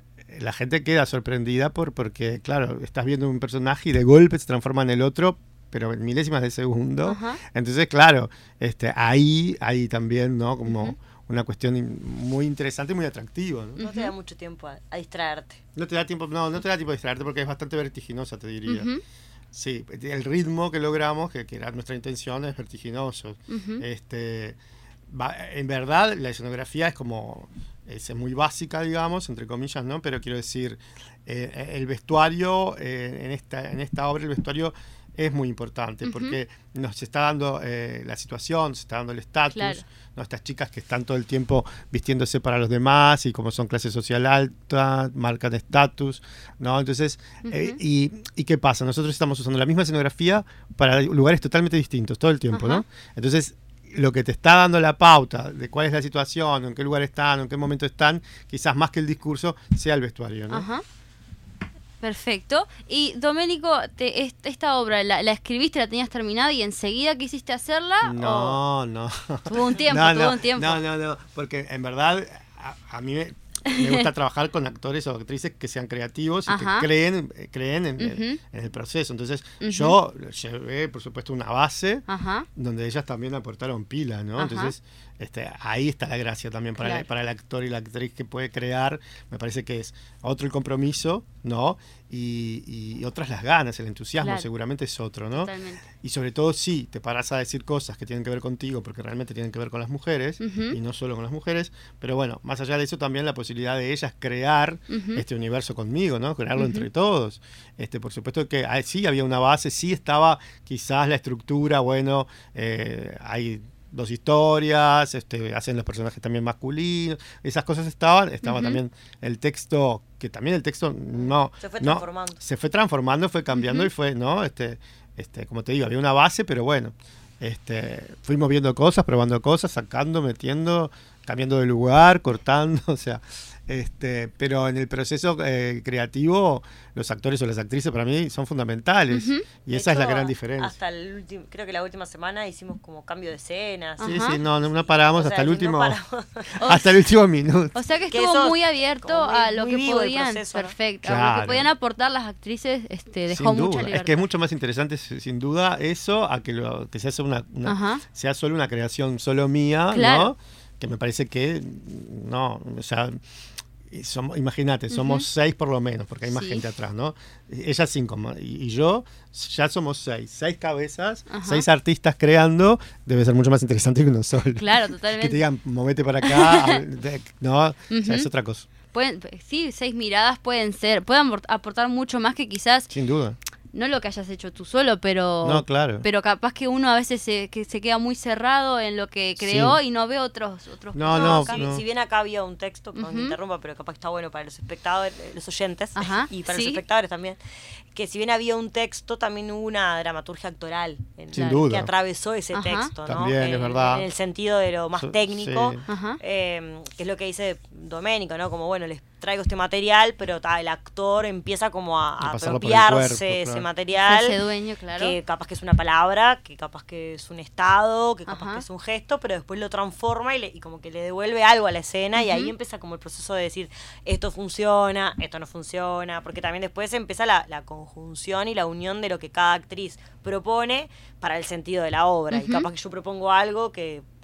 [SPEAKER 3] la gente queda sorprendida por porque, claro, estás viendo un personaje y de golpe se transforma en el otro, pero en milésimas de segundo.
[SPEAKER 2] Ajá.
[SPEAKER 3] Entonces, claro, este, ahí hay también, ¿no? Como
[SPEAKER 2] Ujú.
[SPEAKER 3] una cuestión in- muy interesante y muy atractiva, ¿no?
[SPEAKER 4] No te da
[SPEAKER 2] Ujú.
[SPEAKER 4] mucho tiempo a, a distraerte.
[SPEAKER 3] No te da tiempo, no, no te da tiempo de distraerte porque es bastante vertiginosa, te diría.
[SPEAKER 2] Ujú.
[SPEAKER 3] Sí, el ritmo que logramos, que, que era nuestra intención, es vertiginoso.
[SPEAKER 2] Ujú.
[SPEAKER 3] Este, va- en verdad, la escenografía es como es muy básica, digamos, entre comillas, ¿no? Pero quiero decir, eh, el vestuario, eh, en, esta, en esta obra, el vestuario es muy importante
[SPEAKER 2] Ujú.
[SPEAKER 3] porque nos está dando eh, la situación, se está dando el estatus,
[SPEAKER 2] Claro.
[SPEAKER 3] ¿no? Estas chicas que están todo el tiempo vistiéndose para los demás y como son clase social alta, marcan estatus, ¿no? Entonces, eh,
[SPEAKER 2] Ujú.
[SPEAKER 3] y, ¿y qué pasa? Nosotros estamos usando la misma escenografía para lugares totalmente distintos todo el tiempo,
[SPEAKER 2] Ajá.
[SPEAKER 3] ¿no? Entonces, lo que te está dando la pauta de cuál es la situación, en qué lugar están, en qué momento están, quizás más que el discurso, sea el vestuario, ¿no?
[SPEAKER 2] Ajá. Perfecto. Y Doménico, te, est- esta obra, la, la escribiste, la tenías terminada y enseguida quisiste hacerla? ¿O
[SPEAKER 3] No, no.
[SPEAKER 2] tuvo un tiempo,
[SPEAKER 3] no,
[SPEAKER 2] tuvo
[SPEAKER 3] no,
[SPEAKER 2] un tiempo?
[SPEAKER 3] No, no, no, porque en verdad a, a mí me, me gusta trabajar con actores o actrices que sean creativos y
[SPEAKER 2] Ajá.
[SPEAKER 3] que creen, eh, creen en, el-
[SPEAKER 2] Ujú.
[SPEAKER 3] en el proceso. Entonces,
[SPEAKER 2] Ujú.
[SPEAKER 3] yo llevé, por supuesto, una base
[SPEAKER 2] Ajá.
[SPEAKER 3] donde ellas también aportaron pila, ¿no?
[SPEAKER 2] Ajá.
[SPEAKER 3] Entonces, este, ahí está la gracia también para,
[SPEAKER 2] Claro.
[SPEAKER 3] el, para el actor y la actriz que puede crear. Me parece que es otro el compromiso, ¿no? Y, y otras las ganas, el entusiasmo
[SPEAKER 2] Claro.
[SPEAKER 3] seguramente es otro, ¿no?
[SPEAKER 2] Totalmente.
[SPEAKER 3] Y sobre todo si te paras a decir cosas que tienen que ver contigo, porque realmente tienen que ver con las mujeres,
[SPEAKER 2] Ujú.
[SPEAKER 3] y no solo con las mujeres, pero bueno, más allá de eso también la posibilidad de ellas crear
[SPEAKER 2] Ujú.
[SPEAKER 3] este universo conmigo, ¿no? Crearlo
[SPEAKER 2] Ujú.
[SPEAKER 3] entre todos. Este, por supuesto que ah, sí había una base, sí estaba quizás la estructura, bueno, eh, hay dos historias, este, hacen los personajes también masculinos, esas cosas estaban, estaba
[SPEAKER 2] Ujú.
[SPEAKER 3] también el texto, que también el texto no...
[SPEAKER 4] Se fue
[SPEAKER 3] no,
[SPEAKER 4] transformando.
[SPEAKER 3] se fue transformando, fue cambiando
[SPEAKER 2] Ujú.
[SPEAKER 3] y fue, ¿no? Este, este, como te digo, había una base, pero bueno, este, fuimos viendo cosas, probando cosas, sacando, metiendo, cambiando de lugar, cortando, o sea, este, pero en el proceso eh, creativo, los actores o las actrices para mí son fundamentales
[SPEAKER 2] Ujú.
[SPEAKER 3] y
[SPEAKER 4] De
[SPEAKER 3] esa es la
[SPEAKER 4] hecho,
[SPEAKER 3] gran diferencia.
[SPEAKER 4] Hasta el último, creo que la última semana hicimos como cambio de escenas.
[SPEAKER 3] Sí,
[SPEAKER 2] Ajá.
[SPEAKER 3] sí, no, no, no paramos
[SPEAKER 4] O sea,
[SPEAKER 3] hasta el
[SPEAKER 4] que
[SPEAKER 3] último,
[SPEAKER 4] no paramos.
[SPEAKER 3] hasta el último minuto.
[SPEAKER 2] O sea que
[SPEAKER 4] Que
[SPEAKER 2] estuvo
[SPEAKER 4] eso
[SPEAKER 2] muy
[SPEAKER 4] es
[SPEAKER 2] abierto
[SPEAKER 4] como muy-
[SPEAKER 2] a lo
[SPEAKER 4] muy
[SPEAKER 2] que
[SPEAKER 4] vivo el
[SPEAKER 2] podían,
[SPEAKER 4] proceso, ¿no?
[SPEAKER 2] perfecto, a lo
[SPEAKER 3] Claro.
[SPEAKER 2] que podían aportar las actrices, este, dejó
[SPEAKER 3] Sin
[SPEAKER 2] mucha
[SPEAKER 3] duda,
[SPEAKER 2] libertad.
[SPEAKER 3] es que es mucho más interesante s- sin duda eso a que lo que se hace una, una-
[SPEAKER 2] Ajá.
[SPEAKER 3] sea solo una creación solo mía,
[SPEAKER 2] Claro.
[SPEAKER 3] ¿no? Que me parece que no, o sea, y somos, imagínate, somos
[SPEAKER 2] Ujú.
[SPEAKER 3] seis por lo menos, porque hay más
[SPEAKER 2] Sí.
[SPEAKER 3] gente atrás, ¿no? Ellas cinco ma- y, y yo ya somos seis, seis cabezas,
[SPEAKER 2] Ajá.
[SPEAKER 3] seis artistas creando, debe ser mucho más interesante que uno solo.
[SPEAKER 2] Claro,
[SPEAKER 3] Que te
[SPEAKER 2] totalmente.
[SPEAKER 3] digan, movete para acá, hab- de- no, o sea,
[SPEAKER 2] Ujú.
[SPEAKER 3] es otra cosa,
[SPEAKER 2] Pueden, sí, seis miradas pueden ser, pueden aport- aportar mucho más que quizás,
[SPEAKER 3] sin duda.
[SPEAKER 2] no lo que hayas hecho tú solo, pero
[SPEAKER 3] No, claro.
[SPEAKER 2] pero capaz que uno a veces se, que se queda muy cerrado en lo que creó
[SPEAKER 3] Sí.
[SPEAKER 2] y no ve otros otros
[SPEAKER 3] No,
[SPEAKER 4] No,
[SPEAKER 3] no,
[SPEAKER 4] acá,
[SPEAKER 3] no.
[SPEAKER 4] si bien acá había un texto, perdón que
[SPEAKER 2] Ujú.
[SPEAKER 4] interrumpa, pero capaz que está bueno para los espectadores, eh, los oyentes
[SPEAKER 2] Ajá,
[SPEAKER 4] y para
[SPEAKER 2] sí.
[SPEAKER 4] los espectadores también, que si bien había un texto, también hubo una dramaturgia actoral en-
[SPEAKER 3] Sin
[SPEAKER 4] que
[SPEAKER 3] duda.
[SPEAKER 4] atravesó ese
[SPEAKER 2] Ajá.
[SPEAKER 4] texto, ¿no?
[SPEAKER 3] También, es
[SPEAKER 4] En-
[SPEAKER 3] verdad.
[SPEAKER 4] En el sentido de lo más
[SPEAKER 3] So-
[SPEAKER 4] técnico,
[SPEAKER 3] sí.
[SPEAKER 2] Ajá.
[SPEAKER 4] eh, que es lo que dice Doménico, ¿no? Como, bueno, les traigo este material, pero ta, el actor empieza como a,
[SPEAKER 3] A
[SPEAKER 4] a
[SPEAKER 3] pasarlo por el
[SPEAKER 4] apropiarse
[SPEAKER 3] cuerpo,
[SPEAKER 4] ese
[SPEAKER 3] claro.
[SPEAKER 4] material.
[SPEAKER 2] Ese dueño, claro.
[SPEAKER 4] Que capaz que es una palabra, que capaz que es un estado, que capaz
[SPEAKER 2] Ajá.
[SPEAKER 4] que es un gesto, pero después lo transforma y, le- y como que le devuelve algo a la escena y ahí
[SPEAKER 2] Ujú.
[SPEAKER 4] empieza como el proceso de decir, esto funciona, esto no funciona, porque también después empieza la, la conjunción y la unión de lo que cada actriz propone para el sentido de la obra. Y
[SPEAKER 2] Ujú.
[SPEAKER 4] capaz que yo propongo algo que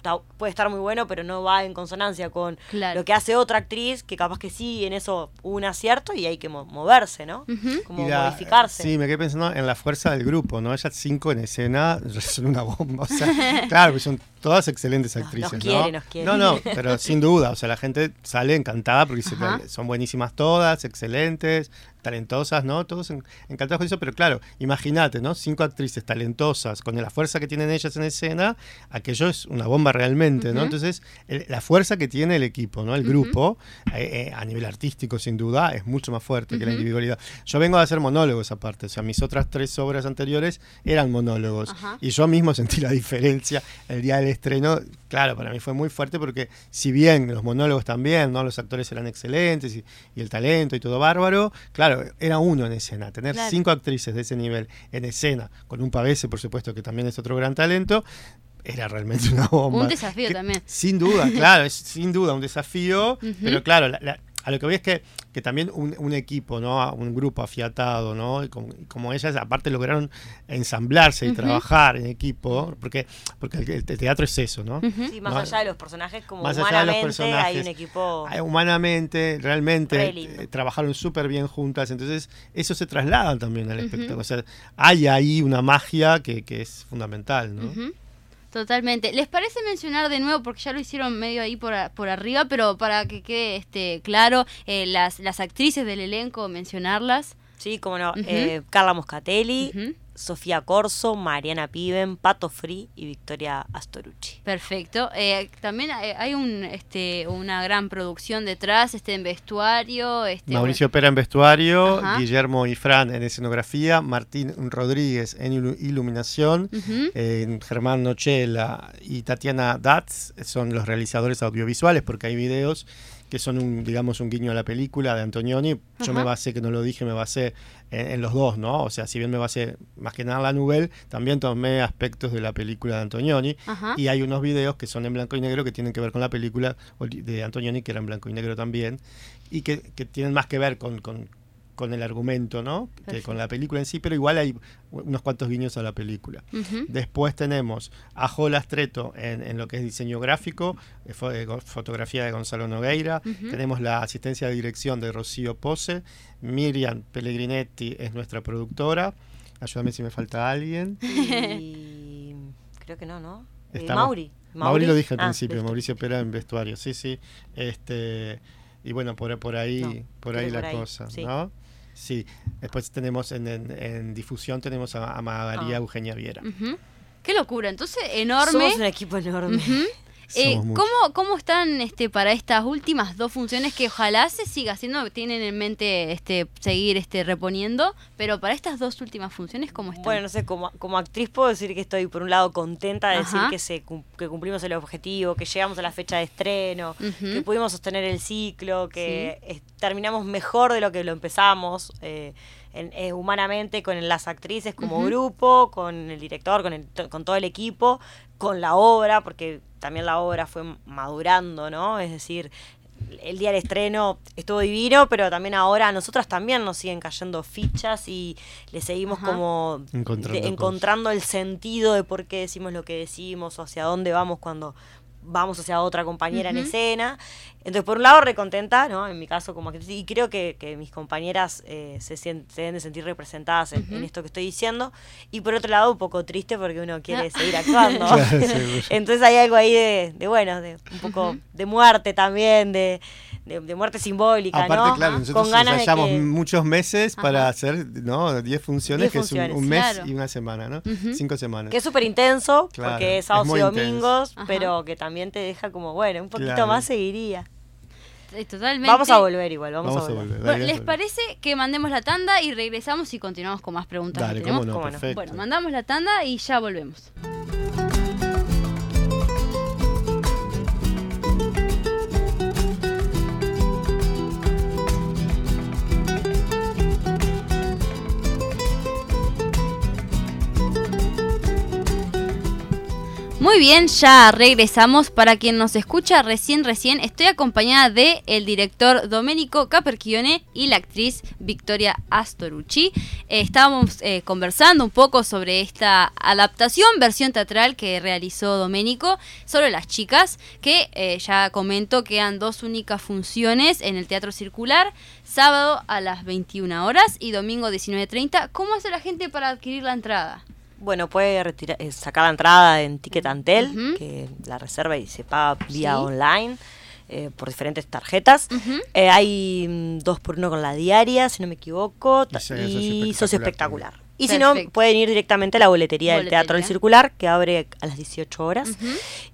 [SPEAKER 4] está, puede estar muy bueno, pero no va en consonancia con
[SPEAKER 2] Claro.
[SPEAKER 4] lo que hace otra actriz, que capaz que sí, en eso hubo un acierto y hay que mo- moverse, ¿no?
[SPEAKER 2] Ujú.
[SPEAKER 4] Como
[SPEAKER 3] Y la-
[SPEAKER 4] modificarse.
[SPEAKER 3] Sí, me quedé pensando en la fuerza del grupo, ¿no? Ellas cinco en escena son una bomba. O sea, claro, pues son todas excelentes
[SPEAKER 4] Nos-
[SPEAKER 3] actrices,
[SPEAKER 4] nos
[SPEAKER 3] ¿no?
[SPEAKER 4] quiere, nos quiere.
[SPEAKER 3] No, no, pero sin duda. O sea, la gente sale encantada porque dice
[SPEAKER 2] Ajá.
[SPEAKER 3] que son buenísimas todas, excelentes, talentosas, ¿no? Todos en- encantados con eso. Pero claro, imagínate, ¿no? Cinco actrices talentosas, con la fuerza que tienen ellas en escena, aquello es una bomba realmente, ¿no?
[SPEAKER 2] Ujú.
[SPEAKER 3] Entonces, el- la fuerza que tiene el equipo, ¿no? El grupo, eh, eh, a nivel artístico, sin duda, es mucho más fuerte que la
[SPEAKER 2] Ujú.
[SPEAKER 3] individualidad. Yo vengo a hacer monólogos aparte, o sea, mis otras tres obras anteriores eran monólogos.
[SPEAKER 2] Ajá.
[SPEAKER 3] Y yo mismo sentí la diferencia el día del estreno. Claro, para mí fue muy fuerte porque si bien los monólogos también, ¿no? Los actores eran excelentes y, y el talento y todo bárbaro, claro, era uno en escena. Tener
[SPEAKER 2] Claro.
[SPEAKER 3] cinco actrices de ese nivel en escena, con un Pavese, por supuesto, que también es otro gran talento, era realmente una bomba.
[SPEAKER 2] Un desafío
[SPEAKER 3] Que-
[SPEAKER 2] también.
[SPEAKER 3] Sin duda, claro, es sin duda un desafío,
[SPEAKER 2] Ujú.
[SPEAKER 3] pero claro, la- la- a lo que voy es que, que también un, un equipo, ¿no? Un grupo afiatado, ¿no? Y como, y como ellas aparte lograron ensamblarse y
[SPEAKER 2] Ujú.
[SPEAKER 3] trabajar en equipo, porque, porque el, el teatro es eso, ¿no?
[SPEAKER 2] Ujú.
[SPEAKER 4] Sí, más
[SPEAKER 3] No,
[SPEAKER 4] allá de los personajes, como
[SPEAKER 3] más allá de los
[SPEAKER 4] humanamente hay
[SPEAKER 3] personajes,
[SPEAKER 4] un equipo...
[SPEAKER 3] Ah, humanamente, realmente
[SPEAKER 4] Re lindo.
[SPEAKER 3] eh, trabajaron súper bien juntas, entonces eso se traslada también al
[SPEAKER 2] Ujú.
[SPEAKER 3] espectáculo. O sea, hay ahí una magia que, que es fundamental, ¿no?
[SPEAKER 2] Ujú. Totalmente. ¿Les parece mencionar de nuevo, porque ya lo hicieron medio ahí por, a- por arriba, pero para que quede este claro, eh, las, las actrices del elenco, mencionarlas?
[SPEAKER 4] Sí, como no.
[SPEAKER 2] Ujú.
[SPEAKER 4] eh, Carla Moscatelli,
[SPEAKER 2] Ujú.
[SPEAKER 4] Sofía Corso, Mariana Piven, Pato Free y Victoria Astorucci.
[SPEAKER 2] Perfecto. Eh, también hay hay un, este, una gran producción detrás, este, en vestuario. Este,
[SPEAKER 3] Mauricio Pera en vestuario,
[SPEAKER 2] Ajá.
[SPEAKER 3] Guillermo y Fran en escenografía, Martín Rodríguez en ilu- iluminación,
[SPEAKER 2] bueno. Ujú.
[SPEAKER 3] eh, Germán Nochela y Tatiana Datz son los realizadores audiovisuales, porque hay videos que son un, digamos, un guiño a la película de Antonioni. Yo
[SPEAKER 2] Ajá.
[SPEAKER 3] me basé, que no lo dije, me basé en, en los dos, ¿no? O sea, si bien me basé más que nada en la novela, también tomé aspectos de la película de Antonioni.
[SPEAKER 2] Ajá.
[SPEAKER 3] Y hay unos videos que son en blanco y negro que tienen que ver con la película de Antonioni, que era en blanco y negro también, y que, que tienen más que ver con, con, con el argumento, ¿no? Que
[SPEAKER 2] Perfecto.
[SPEAKER 3] con la película en sí, pero igual hay unos cuantos guiños a la película.
[SPEAKER 2] Ujú.
[SPEAKER 3] Después tenemos a Jola Astreto en, en lo que es diseño gráfico, eh, fo- eh, go- fotografía de Gonzalo Nogueira.
[SPEAKER 2] Ujú.
[SPEAKER 3] Tenemos la asistencia de dirección de Rocío Pose. Miriam Pellegrinetti es nuestra productora. Ayúdame si me falta alguien.
[SPEAKER 4] Y creo que no, ¿no? Eh,
[SPEAKER 3] Estamos-
[SPEAKER 4] Mauri.
[SPEAKER 3] Mauri lo dije al
[SPEAKER 4] Ah,
[SPEAKER 3] principio,
[SPEAKER 4] listo.
[SPEAKER 3] Mauricio Pera en vestuario, sí, sí. Este, y bueno, por, por ahí,
[SPEAKER 4] No,
[SPEAKER 3] por
[SPEAKER 4] creo
[SPEAKER 3] ahí
[SPEAKER 4] por
[SPEAKER 3] la
[SPEAKER 4] ahí,
[SPEAKER 3] cosa,
[SPEAKER 4] sí.
[SPEAKER 3] ¿no? Sí. Después tenemos en, en- en difusión tenemos a, a María
[SPEAKER 4] Ah.
[SPEAKER 3] Eugenia Viera.
[SPEAKER 2] Ujú. Qué locura. Entonces, enorme.
[SPEAKER 4] Somos un equipo enorme.
[SPEAKER 2] Ujú. Eh,
[SPEAKER 3] Somos muchos.
[SPEAKER 2] ¿cómo, ¿Cómo están este, para estas últimas dos funciones que ojalá se siga haciendo? Tienen en mente este, seguir este, reponiendo, pero para estas dos últimas funciones, ¿cómo están?
[SPEAKER 4] Bueno, no sé, como, como actriz puedo decir que estoy por un lado contenta de decir
[SPEAKER 2] Ajá.
[SPEAKER 4] que se cum- que cumplimos el objetivo, que llegamos a la fecha de estreno,
[SPEAKER 2] Ujú.
[SPEAKER 4] que pudimos sostener el ciclo, que es- terminamos mejor de lo que lo empezamos eh, en- eh, humanamente con las actrices como
[SPEAKER 2] Ujú.
[SPEAKER 4] grupo, con el director, con, el, to- con todo el equipo, con la obra, porque también la obra fue madurando, ¿no? Es decir, el día del estreno estuvo divino, pero también ahora a nosotras también nos siguen cayendo fichas y le seguimos
[SPEAKER 2] Ajá.
[SPEAKER 4] como
[SPEAKER 3] Encontrando
[SPEAKER 4] de-
[SPEAKER 3] cosas.
[SPEAKER 4] encontrando el sentido de por qué decimos lo que decimos o hacia dónde vamos cuando vamos hacia otra compañera en
[SPEAKER 2] Ujú.
[SPEAKER 4] escena. Entonces, por un lado, recontenta, ¿no? En mi caso, como actriz, y creo que, que mis compañeras eh, se, sien- se deben de sentir representadas en, en
[SPEAKER 2] Ujú.
[SPEAKER 4] esto que estoy diciendo. Y por otro lado, un poco triste porque uno quiere
[SPEAKER 2] Ah.
[SPEAKER 4] seguir actuando.
[SPEAKER 3] Claro, seguro.
[SPEAKER 4] Entonces hay algo ahí de, de bueno, de un poco
[SPEAKER 2] Ujú.
[SPEAKER 4] de muerte también, de, de, de muerte simbólica,
[SPEAKER 3] Aparte,
[SPEAKER 4] ¿no?
[SPEAKER 3] claro,
[SPEAKER 4] Con
[SPEAKER 3] nosotros
[SPEAKER 4] ganas de
[SPEAKER 3] ensayamos
[SPEAKER 4] que-
[SPEAKER 3] muchos meses
[SPEAKER 2] Ajá.
[SPEAKER 3] para hacer, ¿no? diez funciones,
[SPEAKER 4] diez
[SPEAKER 3] que es un,
[SPEAKER 4] funciones,
[SPEAKER 3] un mes
[SPEAKER 2] claro.
[SPEAKER 3] y una semana, ¿no?
[SPEAKER 2] Ujú.
[SPEAKER 3] Cinco semanas.
[SPEAKER 4] Que es súper intenso,
[SPEAKER 3] Claro,
[SPEAKER 4] porque es
[SPEAKER 3] es
[SPEAKER 4] sábados
[SPEAKER 3] muy
[SPEAKER 4] y
[SPEAKER 3] intenso.
[SPEAKER 4] domingos,
[SPEAKER 2] Ajá.
[SPEAKER 4] pero que también te deja como, bueno, un poquito
[SPEAKER 3] Claro.
[SPEAKER 4] más seguiría.
[SPEAKER 2] Eh, Totalmente.
[SPEAKER 4] Vamos a volver igual, vamos,
[SPEAKER 3] Vamos
[SPEAKER 4] a
[SPEAKER 3] a
[SPEAKER 4] volver.
[SPEAKER 3] volver.
[SPEAKER 2] Bueno,
[SPEAKER 3] Dale,
[SPEAKER 2] ¿les
[SPEAKER 3] dale.
[SPEAKER 2] parece que mandemos la tanda y regresamos y continuamos con más preguntas
[SPEAKER 3] Dale,
[SPEAKER 2] que tenemos?
[SPEAKER 3] cómo no,
[SPEAKER 4] cómo no.
[SPEAKER 3] perfecto.
[SPEAKER 2] Bueno, mandamos la tanda y ya volvemos. Muy bien, ya regresamos. Para quien nos escucha recién, recién, estoy acompañada de el director Domenico Caperchione y la actriz Victoria Astorucci. Eh, estábamos eh, conversando un poco sobre esta adaptación, versión teatral que realizó Domenico sobre las chicas, que eh, ya comento quedan dos únicas funciones en el Teatro Circular, sábado a las veintiuna horas y domingo diecinueve treinta. ¿Cómo hace la gente para adquirir la entrada?
[SPEAKER 4] Bueno, puede retirar, eh, sacar la entrada en Ticket Antel,
[SPEAKER 2] Uh-huh.
[SPEAKER 4] que la reserva y se paga vía
[SPEAKER 2] Sí.
[SPEAKER 4] online eh, por diferentes tarjetas.
[SPEAKER 2] Uh-huh.
[SPEAKER 4] Eh, hay mm, dos por uno con la diaria, si no me equivoco,
[SPEAKER 3] Y
[SPEAKER 4] ta-
[SPEAKER 3] socio
[SPEAKER 4] y
[SPEAKER 3] espectacular
[SPEAKER 4] socio espectacular. Y si no,
[SPEAKER 2] Perfecto.
[SPEAKER 4] pueden ir directamente a la boletería, del
[SPEAKER 2] Boletería.
[SPEAKER 4] Teatro del Circular, que abre a las dieciocho horas.
[SPEAKER 2] Uh-huh.